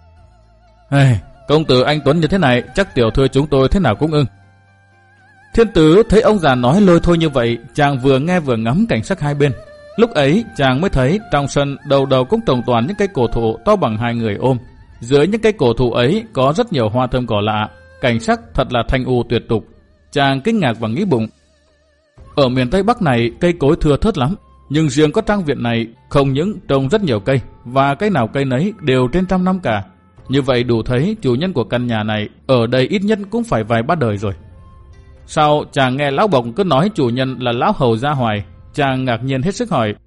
Ai, công tử anh tuấn như thế này, chắc tiểu thư chúng tôi thế nào cũng ưng. Thiên tứ thấy ông già nói lôi thôi như vậy, chàng vừa nghe vừa ngắm cảnh sắc hai bên. Lúc ấy chàng mới thấy trong sân đầu đầu cũng trồng toàn những cây cổ thụ to bằng hai người ôm. Dưới những cây cổ thụ ấy có rất nhiều hoa thơm cỏ lạ, cảnh sắc thật là thanh u tuyệt tục. Chàng kinh ngạc và nghĩ bụng: ở miền Tây Bắc này cây cối thưa thớt lắm, nhưng riêng có trang viện này không những trồng rất nhiều cây, và cây nào cây nấy đều trên trăm năm cả. Như vậy đủ thấy chủ nhân của căn nhà này ở đây ít nhất cũng phải vài ba đời rồi. Sau chàng nghe lão bộc cứ nói chủ nhân là lão hầu gia hoài, chàng ngạc nhiên hết sức hỏi: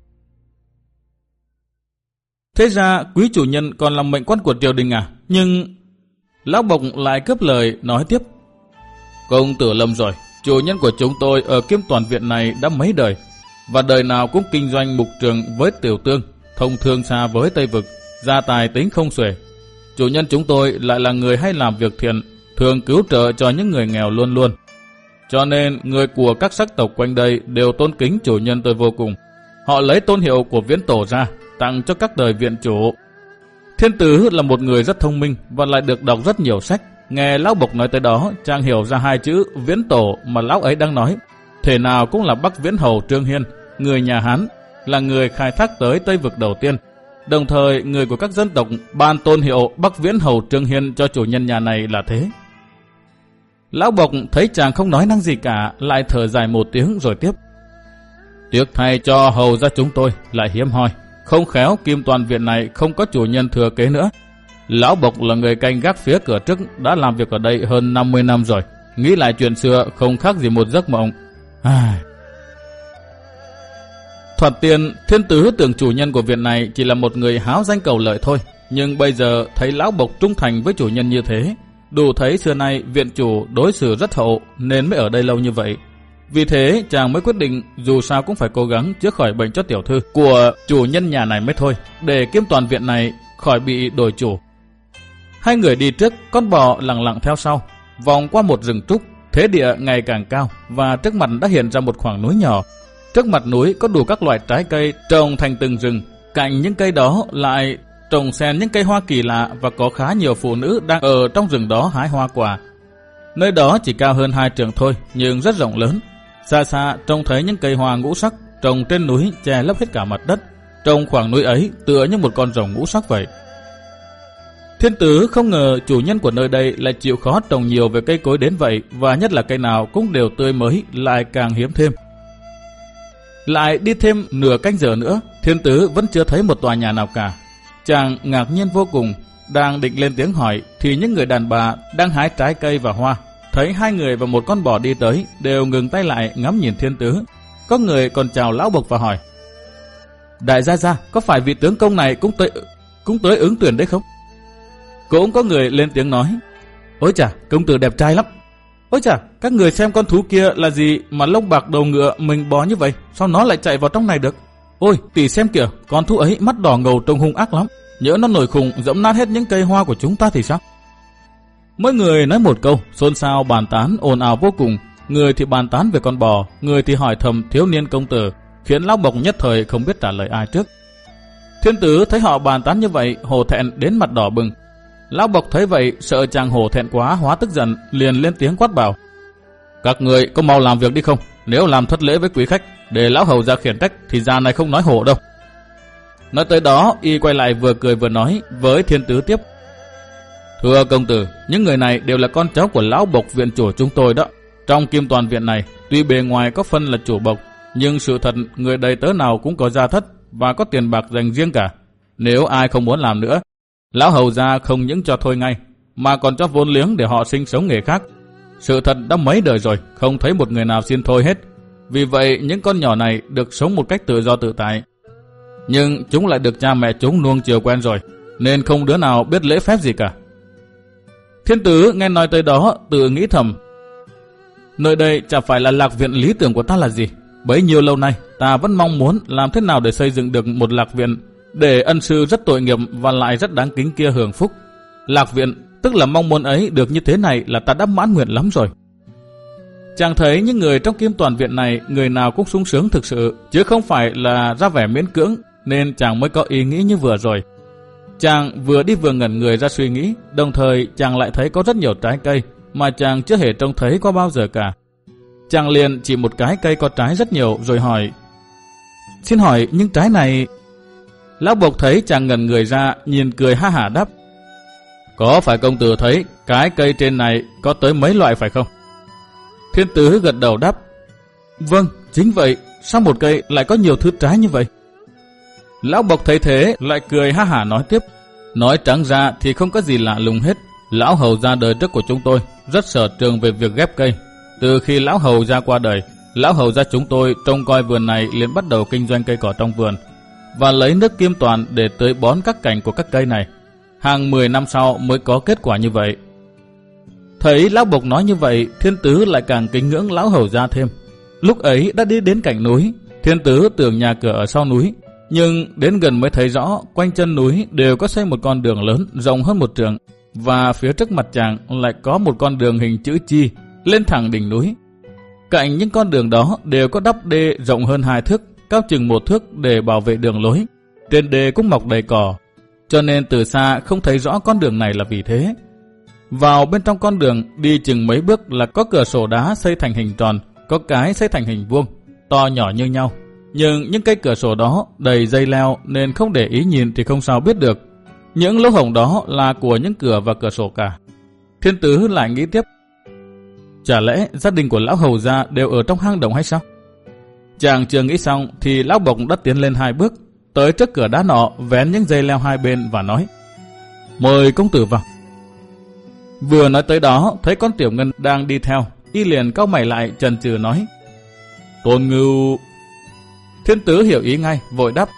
thế ra quý chủ nhân còn làm mệnh quan của triều đình à? Nhưng lão bộc lại cướp lời nói tiếp: công tử lầm rồi, chủ nhân của chúng tôi ở Kim Toàn viện này đã mấy đời, và đời nào cũng kinh doanh mục trường với tiểu tương, thông thương xa với Tây vực, gia tài tính không xuể. Chủ nhân chúng tôi lại là người hay làm việc thiện, thường cứu trợ cho những người nghèo luôn luôn. Cho nên người của các sắc tộc quanh đây đều tôn kính chủ nhân tôi vô cùng. Họ lấy tôn hiệu của viễn tổ ra tặng cho các đời viện chủ. Thiên tứ là một người rất thông minh và lại được đọc rất nhiều sách. Nghe lão bộc nói tới đó, chàng hiểu ra hai chữ viễn tổ mà lão ấy đang nói. Thể nào cũng là Bắc Viễn Hầu Trương Hiên, người nhà Hán, là người khai thác tới Tây vực đầu tiên. Đồng thời người của các dân tộc ban tôn hiệu Bắc Viễn Hầu Trương Hiên cho chủ nhân nhà này là thế. Lão bộc thấy chàng không nói năng gì cả, lại thở dài một tiếng rồi tiếp: tiếc thay cho hầu gia chúng tôi lại hiếm hoi, không khéo Kim Toàn viện này không có chủ nhân thừa kế nữa. Lão bộc là người canh gác phía cửa trước, đã làm việc ở đây hơn năm mươi năm rồi, nghĩ lại chuyện xưa không khác gì một giấc mộng. Ai... Thoạt tiên, thiên tứ tưởng chủ nhân của viện này chỉ là một người háo danh cầu lợi thôi, nhưng bây giờ thấy lão bộc trung thành với chủ nhân như thế, đủ thấy xưa nay viện chủ đối xử rất hậu nên mới ở đây lâu như vậy. Vì thế chàng mới quyết định dù sao cũng phải cố gắng chữa khỏi bệnh cho tiểu thư của chủ nhân nhà này mới thôi, để Kim Toàn viện này khỏi bị đổi chủ. Hai người đi trước, con bò lặng lặng theo sau, vòng qua một rừng trúc, thế địa ngày càng cao và trước mặt đã hiện ra một khoảng núi nhỏ. Trước mặt núi có đủ các loại trái cây trồng thành từng rừng, cạnh những cây đó lại trồng xen những cây hoa kỳ lạ và có khá nhiều phụ nữ đang ở trong rừng đó hái hoa quả. Nơi đó chỉ cao hơn hai trượng thôi, nhưng rất rộng lớn. Xa xa trông thấy những cây hoa ngũ sắc trồng trên núi che lấp hết cả mặt đất. Trong khoảng núi ấy tựa như một con rồng ngũ sắc vậy. Thiên Tứ không ngờ chủ nhân của nơi đây lại chịu khó trồng nhiều về cây cối đến vậy, và nhất là cây nào cũng đều tươi mới, lại càng hiếm thêm. Lại đi thêm nửa canh giờ nữa, Thiên Tứ vẫn chưa thấy một tòa nhà nào cả. Chàng ngạc nhiên vô cùng, đang định lên tiếng hỏi thì những người đàn bà đang hái trái cây và hoa, thấy hai người và một con bò đi tới, đều ngừng tay lại ngắm nhìn Thiên Tứ. Có người còn chào lão Bộc và hỏi: Đại gia gia, có phải vị tướng công này cũng tới cũng tới ứng tuyển đấy không? Cũng có người lên tiếng nói: Ôi chà, công tử đẹp trai lắm. Ôi chà, các người xem con thú kia là gì mà lông bạc đầu ngựa mình bó như vậy, sao nó lại chạy vào trong này được? Ôi, tỷ xem kìa, con thú ấy mắt đỏ ngầu trông hung ác lắm. Nhỡ nó nổi khùng dẫm nát hết những cây hoa của chúng ta thì sao? Mỗi người nói một câu, xôn xao bàn tán ồn ào vô cùng. Người thì bàn tán về con bò, người thì hỏi thầm thiếu niên công tử, khiến lão Bộc nhất thời không biết trả lời ai trước. Thiên Tứ thấy họ bàn tán như vậy, hổ thẹn đến mặt đỏ bừng. Lão Bộc thấy vậy, sợ chàng hổ thẹn quá hóa tức giận, liền lên tiếng quát bảo: Các người có mau làm việc đi không? Nếu làm thất lễ với quý khách, để lão hầu ra khiển trách thì già này không nói hổ đâu. Nói tới đó, y quay lại vừa cười vừa nói với Thiên Tứ tiếp: Thưa công tử, những người này đều là con cháu của lão Bộc viện chủ chúng tôi đó. Trong Kim Toàn viện này, tuy bề ngoài có phân là chủ bộc, nhưng sự thật người đầy tớ nào cũng có gia thất và có tiền bạc dành riêng cả. Nếu ai không muốn làm nữa, lão hầu gia không những cho thôi ngay, mà còn cho vốn liếng để họ sinh sống nghề khác. Sự thật đã mấy đời rồi, không thấy một người nào xin thôi hết. Vì vậy những con nhỏ này được sống một cách tự do tự tại. Nhưng chúng lại được cha mẹ chúng nuông chiều quen rồi, nên không đứa nào biết lễ phép gì cả. Thiên Tứ nghe nói tới đó tự nghĩ thầm: Nơi đây chả phải là lạc viện lý tưởng của ta là gì. Bấy nhiêu lâu nay ta vẫn mong muốn làm thế nào để xây dựng được một lạc viện, để ân sư rất tội nghiệp và lại rất đáng kính kia hưởng phúc. Lạc viện tức là mong muốn ấy được như thế này là ta đã mãn nguyện lắm rồi. Chàng thấy những người trong Kim Toàn viện này người nào cũng sung sướng thực sự, chứ không phải là ra vẻ miễn cưỡng, nên chàng mới có ý nghĩ như vừa rồi. Chàng vừa đi vừa ngẩn người ra suy nghĩ, đồng thời chàng lại thấy có rất nhiều trái cây mà chàng chưa hề trông thấy có bao giờ cả. Chàng liền chỉ một cái cây có trái rất nhiều rồi hỏi: Xin hỏi những trái này... Lão Bộc thấy chàng ngẩn người ra, nhìn cười ha hả đáp: Có phải công tử thấy cái cây trên này có tới mấy loại phải không? Thiên Tứ gật đầu đáp: Vâng, chính vậy, sao một cây lại có nhiều thứ trái như vậy? Lão Bộc thấy thế lại cười ha hả nói tiếp: Nói trắng ra thì không có gì lạ lùng hết. Lão hầu gia đời trước của chúng tôi rất sở trường về việc ghép cây. Từ khi lão hầu gia qua đời, lão hầu gia chúng tôi trông coi vườn này liền bắt đầu kinh doanh cây cỏ trong vườn và lấy nước Kim Toàn để tưới bón các cành của các cây này. Hàng mười năm sau mới có kết quả như vậy. Thấy lão Bộc nói như vậy, Thiên Tứ lại càng kính ngưỡng lão hầu gia thêm. Lúc ấy đã đi đến cạnh núi, Thiên Tứ tưởng nhà cửa ở sau núi, nhưng đến gần mới thấy rõ quanh chân núi đều có xây một con đường lớn rộng hơn một trượng, và phía trước mặt chàng lại có một con đường hình chữ chi lên thẳng đỉnh núi. Cạnh những con đường đó đều có đắp đê rộng hơn hai thước, cao chừng một thước để bảo vệ đường lối. Trên đê cũng mọc đầy cỏ, cho nên từ xa không thấy rõ con đường này là vì thế. Vào bên trong con đường đi chừng mấy bước là có cửa sổ đá xây thành hình tròn, có cái xây thành hình vuông, to nhỏ như nhau. Nhưng những cây cửa sổ đó đầy dây leo nên không để ý nhìn thì không sao biết được. Những lỗ hổng đó là của những cửa và cửa sổ cả. Thiên Tứ lại nghĩ tiếp: Chả lẽ gia đình của lão hầu gia đều ở trong hang động hay sao? Chàng chưa nghĩ xong thì lão Bộc đã tiến lên hai bước, tới trước cửa đá nọ, vén những dây leo hai bên và nói: Mời công tử vào. Vừa nói tới đó, thấy con Tiểu Ngân đang đi theo, y liền cau mày lại chần chừ nói: Tôn Ngưu. Thiên Tứ hiểu ý ngay, vội đáp: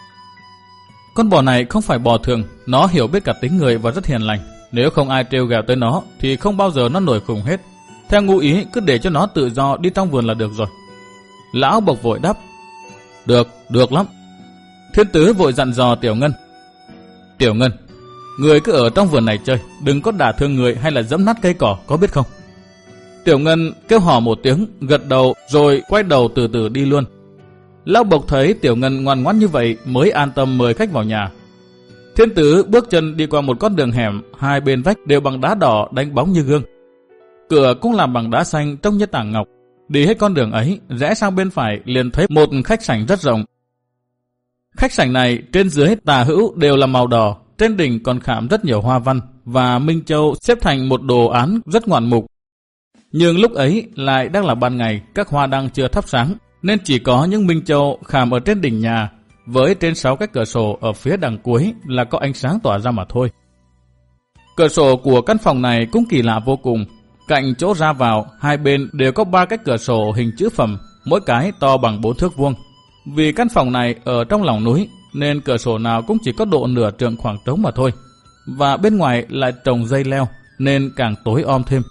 Con bò này không phải bò thường, nó hiểu biết cả tính người và rất hiền lành. Nếu không ai trêu ghẹo tới nó thì không bao giờ nó nổi khùng hết. Theo ngụ ý cứ để cho nó tự do đi trong vườn là được rồi. Lão Bộc vội đáp: Được, được lắm. Thiên Tứ vội dặn dò Tiểu Ngân: Tiểu Ngân, người cứ ở trong vườn này chơi, đừng có đả thương người hay là dẫm nát cây cỏ, có biết không? Tiểu Ngân kêu hò một tiếng, gật đầu rồi quay đầu từ từ đi luôn. Lão Bộc thấy Tiểu Ngân ngoan ngoãn như vậy mới an tâm mời khách vào nhà. Thiên Tứ bước chân đi qua một con đường hẻm, hai bên vách đều bằng đá đỏ đánh bóng như gương. cửa cũng làm bằng đá xanh trông như tảng ngọc. Đi hết con đường ấy, rẽ sang bên phải liền thấy một khách sảnh rất rộng. Khách sảnh này trên dưới tả hữu đều là màu đỏ, trên đỉnh còn khảm rất nhiều hoa văn và minh châu xếp thành một đồ án rất ngoạn mục. Nhưng lúc ấy lại đang là ban ngày, các hoa đăng chưa thắp sáng, nên chỉ có những minh châu khảm ở trên đỉnh nhà, với trên sáu cái cửa sổ ở phía đằng cuối là có ánh sáng tỏa ra mà thôi. Cửa sổ của căn phòng này cũng kỳ lạ vô cùng. Cạnh chỗ ra vào, hai bên đều có ba cái cửa sổ hình chữ phẩm, mỗi cái to bằng bốn thước vuông. Vì căn phòng này ở trong lòng núi, nên cửa sổ nào cũng chỉ có độ nửa trượng khoảng trống mà thôi. Và bên ngoài lại trồng dây leo, nên càng tối om thêm.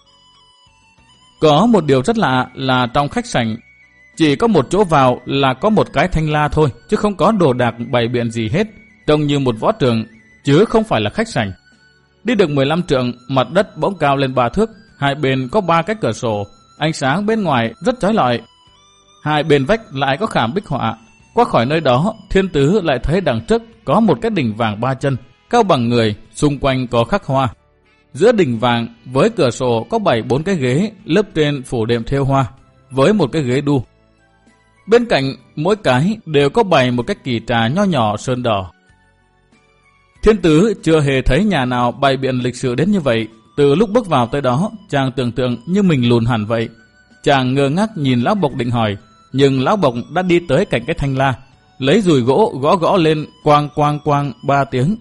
Có một điều rất lạ là trong khách sảnh, chỉ có một chỗ vào là có một cái thanh la thôi, chứ không có đồ đạc bày biện gì hết, trông như một võ trường, chứ không phải là khách sảnh. Đi được mười lăm trượng, mặt đất bỗng cao lên ba thước, hai bên có ba cái cửa sổ, ánh sáng bên ngoài rất chói lọi. Hai bên vách lại có khảm bích họa. Qua khỏi nơi đó, Thiên Tứ lại thấy đằng trước có một cái đỉnh vàng ba chân, cao bằng người, xung quanh có khắc hoa. Giữa đỉnh vàng với cửa sổ có bảy bốn cái ghế, lớp trên phủ đệm thêu hoa, với một cái ghế đu. Bên cạnh mỗi cái đều có bày một cái kỳ trà nho nhỏ sơn đỏ. Thiên Tứ chưa hề thấy nhà nào bày biện lịch sự đến như vậy. Từ lúc bước vào tới đó, chàng tưởng tượng như mình lùn hẳn vậy. Chàng ngơ ngác nhìn lão Bộc định hỏi, nhưng lão Bộc đã đi tới cạnh cái thanh la, lấy dùi gỗ gõ gõ lên quang quang quang ba tiếng.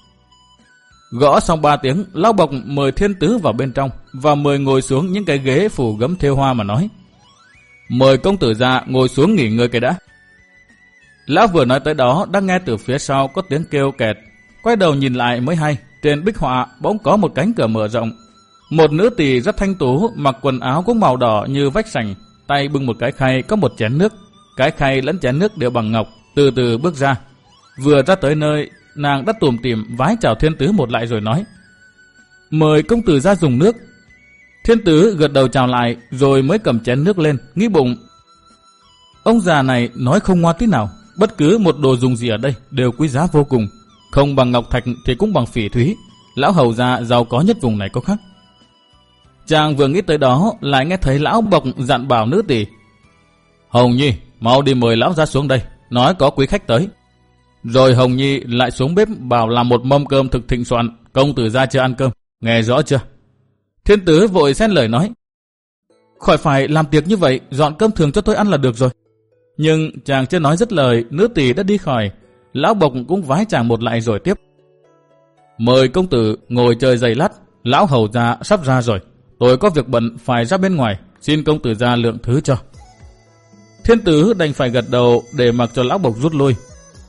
Gõ xong ba tiếng, lão Bộc mời Thiên Tứ vào bên trong và mời ngồi xuống những cái ghế phủ gấm thêu hoa mà nói: "Mời công tử ra ngồi xuống nghỉ ngơi cái đã." Lão vừa nói tới đó đã nghe từ phía sau có tiếng kêu kẹt. Quay đầu nhìn lại mới hay, trên bích họa bỗng có một cánh cửa mở rộng. Một nữ tỳ rất thanh tú, mặc quần áo cũng màu đỏ như vách sành, tay bưng một cái khay có một chén nước. Cái khay lẫn chén nước đều bằng ngọc, từ từ bước ra. Vừa ra tới nơi, nàng đã tủm tỉm vái chào Thiên Tứ một lại rồi nói: "Mời công tử ra dùng nước." Thiên Tứ gật đầu chào lại, rồi mới cầm chén nước lên, nghĩ bụng: ông già này nói không ngoa tí nào, bất cứ một đồ dùng gì ở đây đều quý giá vô cùng. Không bằng ngọc thạch thì cũng bằng phỉ thúy. Lão hầu gia giàu có nhất vùng này có khác. Chàng vừa nghĩ tới đó, lại nghe thấy lão Bộc dặn bảo nữ tỳ: "Hồng Nhi, mau đi mời lão ra xuống đây, nói có quý khách tới." Rồi Hồng Nhi lại xuống bếp bảo làm một mâm cơm thực thịnh soạn. Công tử ra chưa ăn cơm, nghe rõ chưa? Thiên Tứ vội xen lời nói: "Khỏi phải làm tiệc như vậy, dọn cơm thường cho tôi ăn là được rồi." Nhưng chàng chưa nói dứt lời, nữ tỳ đã đi khỏi. Lão Bộc cũng vái chàng một lại rồi tiếp: "Mời công tử ngồi chơi giày lát, lão hầu gia sắp ra rồi. Tôi có việc bận phải ra bên ngoài, xin công tử ra lượng thứ cho." Thiên Tứ đành phải gật đầu để mặc cho lão Bộc rút lui.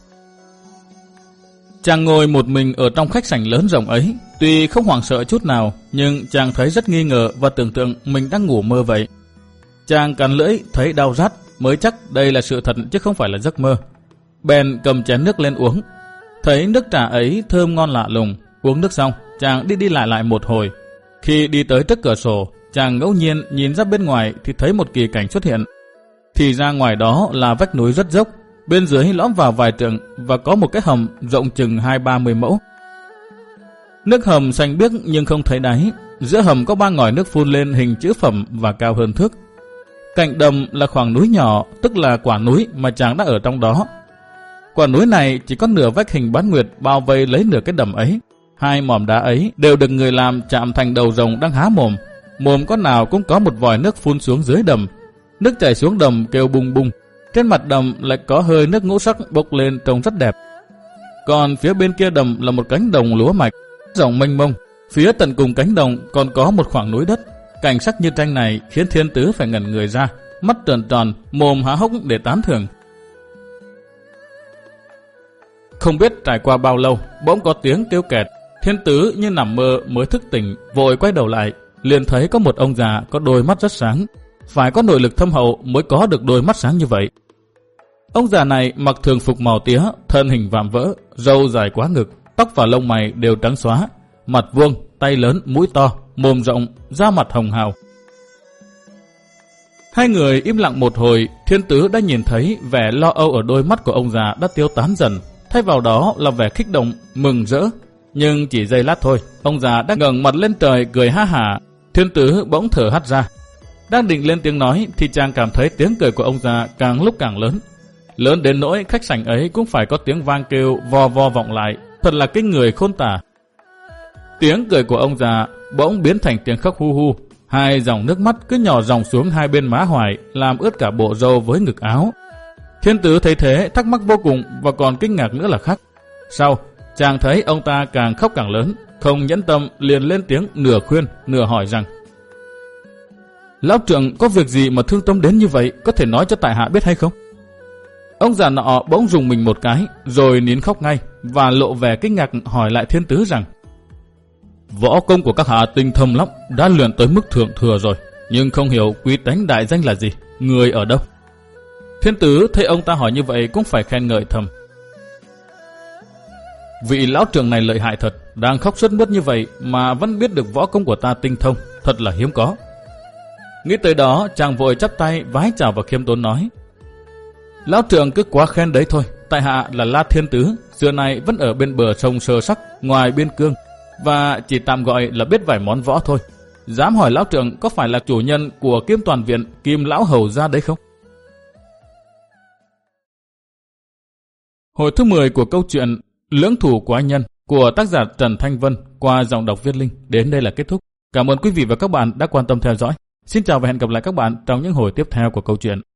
Chàng ngồi một mình ở trong khách sảnh lớn rộng ấy, tuy không hoảng sợ chút nào, nhưng chàng thấy rất nghi ngờ và tưởng tượng mình đang ngủ mơ vậy. Chàng cắn lưỡi thấy đau rát, mới chắc đây là sự thật chứ không phải là giấc mơ. Bèn cầm chén nước lên uống. Thấy nước trà ấy thơm ngon lạ lùng. Uống nước xong, chàng đi đi lại lại một hồi. Khi đi tới trước cửa sổ, chàng ngẫu nhiên nhìn ra bên ngoài thì thấy một kỳ cảnh xuất hiện. Thì ra ngoài đó là vách núi rất dốc, bên dưới lõm vào vài trượng và có một cái hầm rộng chừng hai ba mươi mẫu. Nước hầm xanh biếc nhưng không thấy đáy. Giữa hầm có ba ngòi nước phun lên hình chữ phẩm và cao hơn thước. Cạnh đầm là khoảng núi nhỏ, tức là quả núi mà chàng đã ở trong đó. Quả núi này chỉ có nửa vách hình bán nguyệt bao vây lấy nửa cái đầm ấy. Hai mỏm đá ấy đều được người làm chạm thành đầu rồng đang há mồm. Mồm con nào cũng có một vòi nước phun xuống dưới đầm. Nước chảy xuống đầm kêu bung bung. Trên mặt đầm lại có hơi nước ngũ sắc bốc lên trông rất đẹp. Còn phía bên kia đầm là một cánh đồng lúa mạch rộng mênh mông. Phía tận cùng cánh đồng còn có một khoảng núi đất. Cảnh sắc như tranh này khiến Thiên Tứ phải ngẩn người ra, mắt tròn tròn, mồm há hốc để tán thưởng. Không biết trải qua bao lâu, bỗng có tiếng kêu kẹt. Thiên Tứ như nằm mơ mới thức tỉnh, vội quay đầu lại, liền thấy có một ông già có đôi mắt rất sáng. Phải có nội lực thâm hậu mới có được đôi mắt sáng như vậy. Ông già này mặc thường phục màu tía, thân hình vạm vỡ, râu dài quá ngực, tóc và lông mày đều trắng xóa, mặt vuông, tay lớn, mũi to, mồm rộng, da mặt hồng hào. Hai người im lặng một hồi, Thiên Tứ đã nhìn thấy vẻ lo âu ở đôi mắt của ông già đã tiêu tán dần, thay vào đó là vẻ kích động, mừng rỡ. Nhưng chỉ giây lát thôi, ông già đã ngẩng mặt lên trời cười ha hả. Thiên Tứ bỗng thở hắt ra. Đang định lên tiếng nói thì chàng cảm thấy tiếng cười của ông già càng lúc càng lớn. Lớn đến nỗi khách sảnh ấy cũng phải có tiếng vang kêu vo vo vọng lại, thật là kinh người khôn tả. Tiếng cười của ông già bỗng biến thành tiếng khóc hu hu, hai dòng nước mắt cứ nhỏ dòng xuống hai bên má Hoài, làm ướt cả bộ râu với ngực áo. Thiên Tứ thấy thế thắc mắc vô cùng và còn kinh ngạc nữa là khác. Sau, chàng thấy ông ta càng khóc càng lớn, không nhẫn tâm liền lên tiếng nửa khuyên nửa hỏi rằng: Lão trưởng có việc gì mà thương tâm đến như vậy, có thể nói cho tại hạ biết hay không? Ông già nọ bỗng rùng mình một cái, rồi nín khóc ngay và lộ vẻ kinh ngạc hỏi lại Thiên Tứ rằng: Võ công của các hạ tinh thâm lắm, đã luyện tới mức thượng thừa rồi, nhưng không hiểu quý tánh đại danh là gì, người ở đâu? Thiên Tứ thấy ông ta hỏi như vậy cũng phải khen ngợi thầm: Vị lão trưởng này lợi hại thật, đang khóc sướt mướt như vậy mà vẫn biết được võ công của ta tinh thông, thật là hiếm có. Nghĩ tới đó, chàng vội chắp tay vái chào và khiêm tốn nói: Lão trưởng cứ quá khen đấy thôi, tại hạ là La Thiên Tứ, xưa nay vẫn ở bên bờ sông Sơ Sắc ngoài biên cương, và chỉ tạm gọi là biết vài món võ thôi. Dám hỏi lão trưởng có phải là chủ nhân của Kim Toàn Viện Kim Lão Hầu gia đấy không? Hồi thứ mười của câu chuyện Lưỡng Thủ Quái Nhân của tác giả Trần Thanh Vân qua giọng đọc Viết Linh đến đây là kết thúc. Cảm ơn quý vị và các bạn đã quan tâm theo dõi. Xin chào và hẹn gặp lại các bạn trong những hồi tiếp theo của câu chuyện.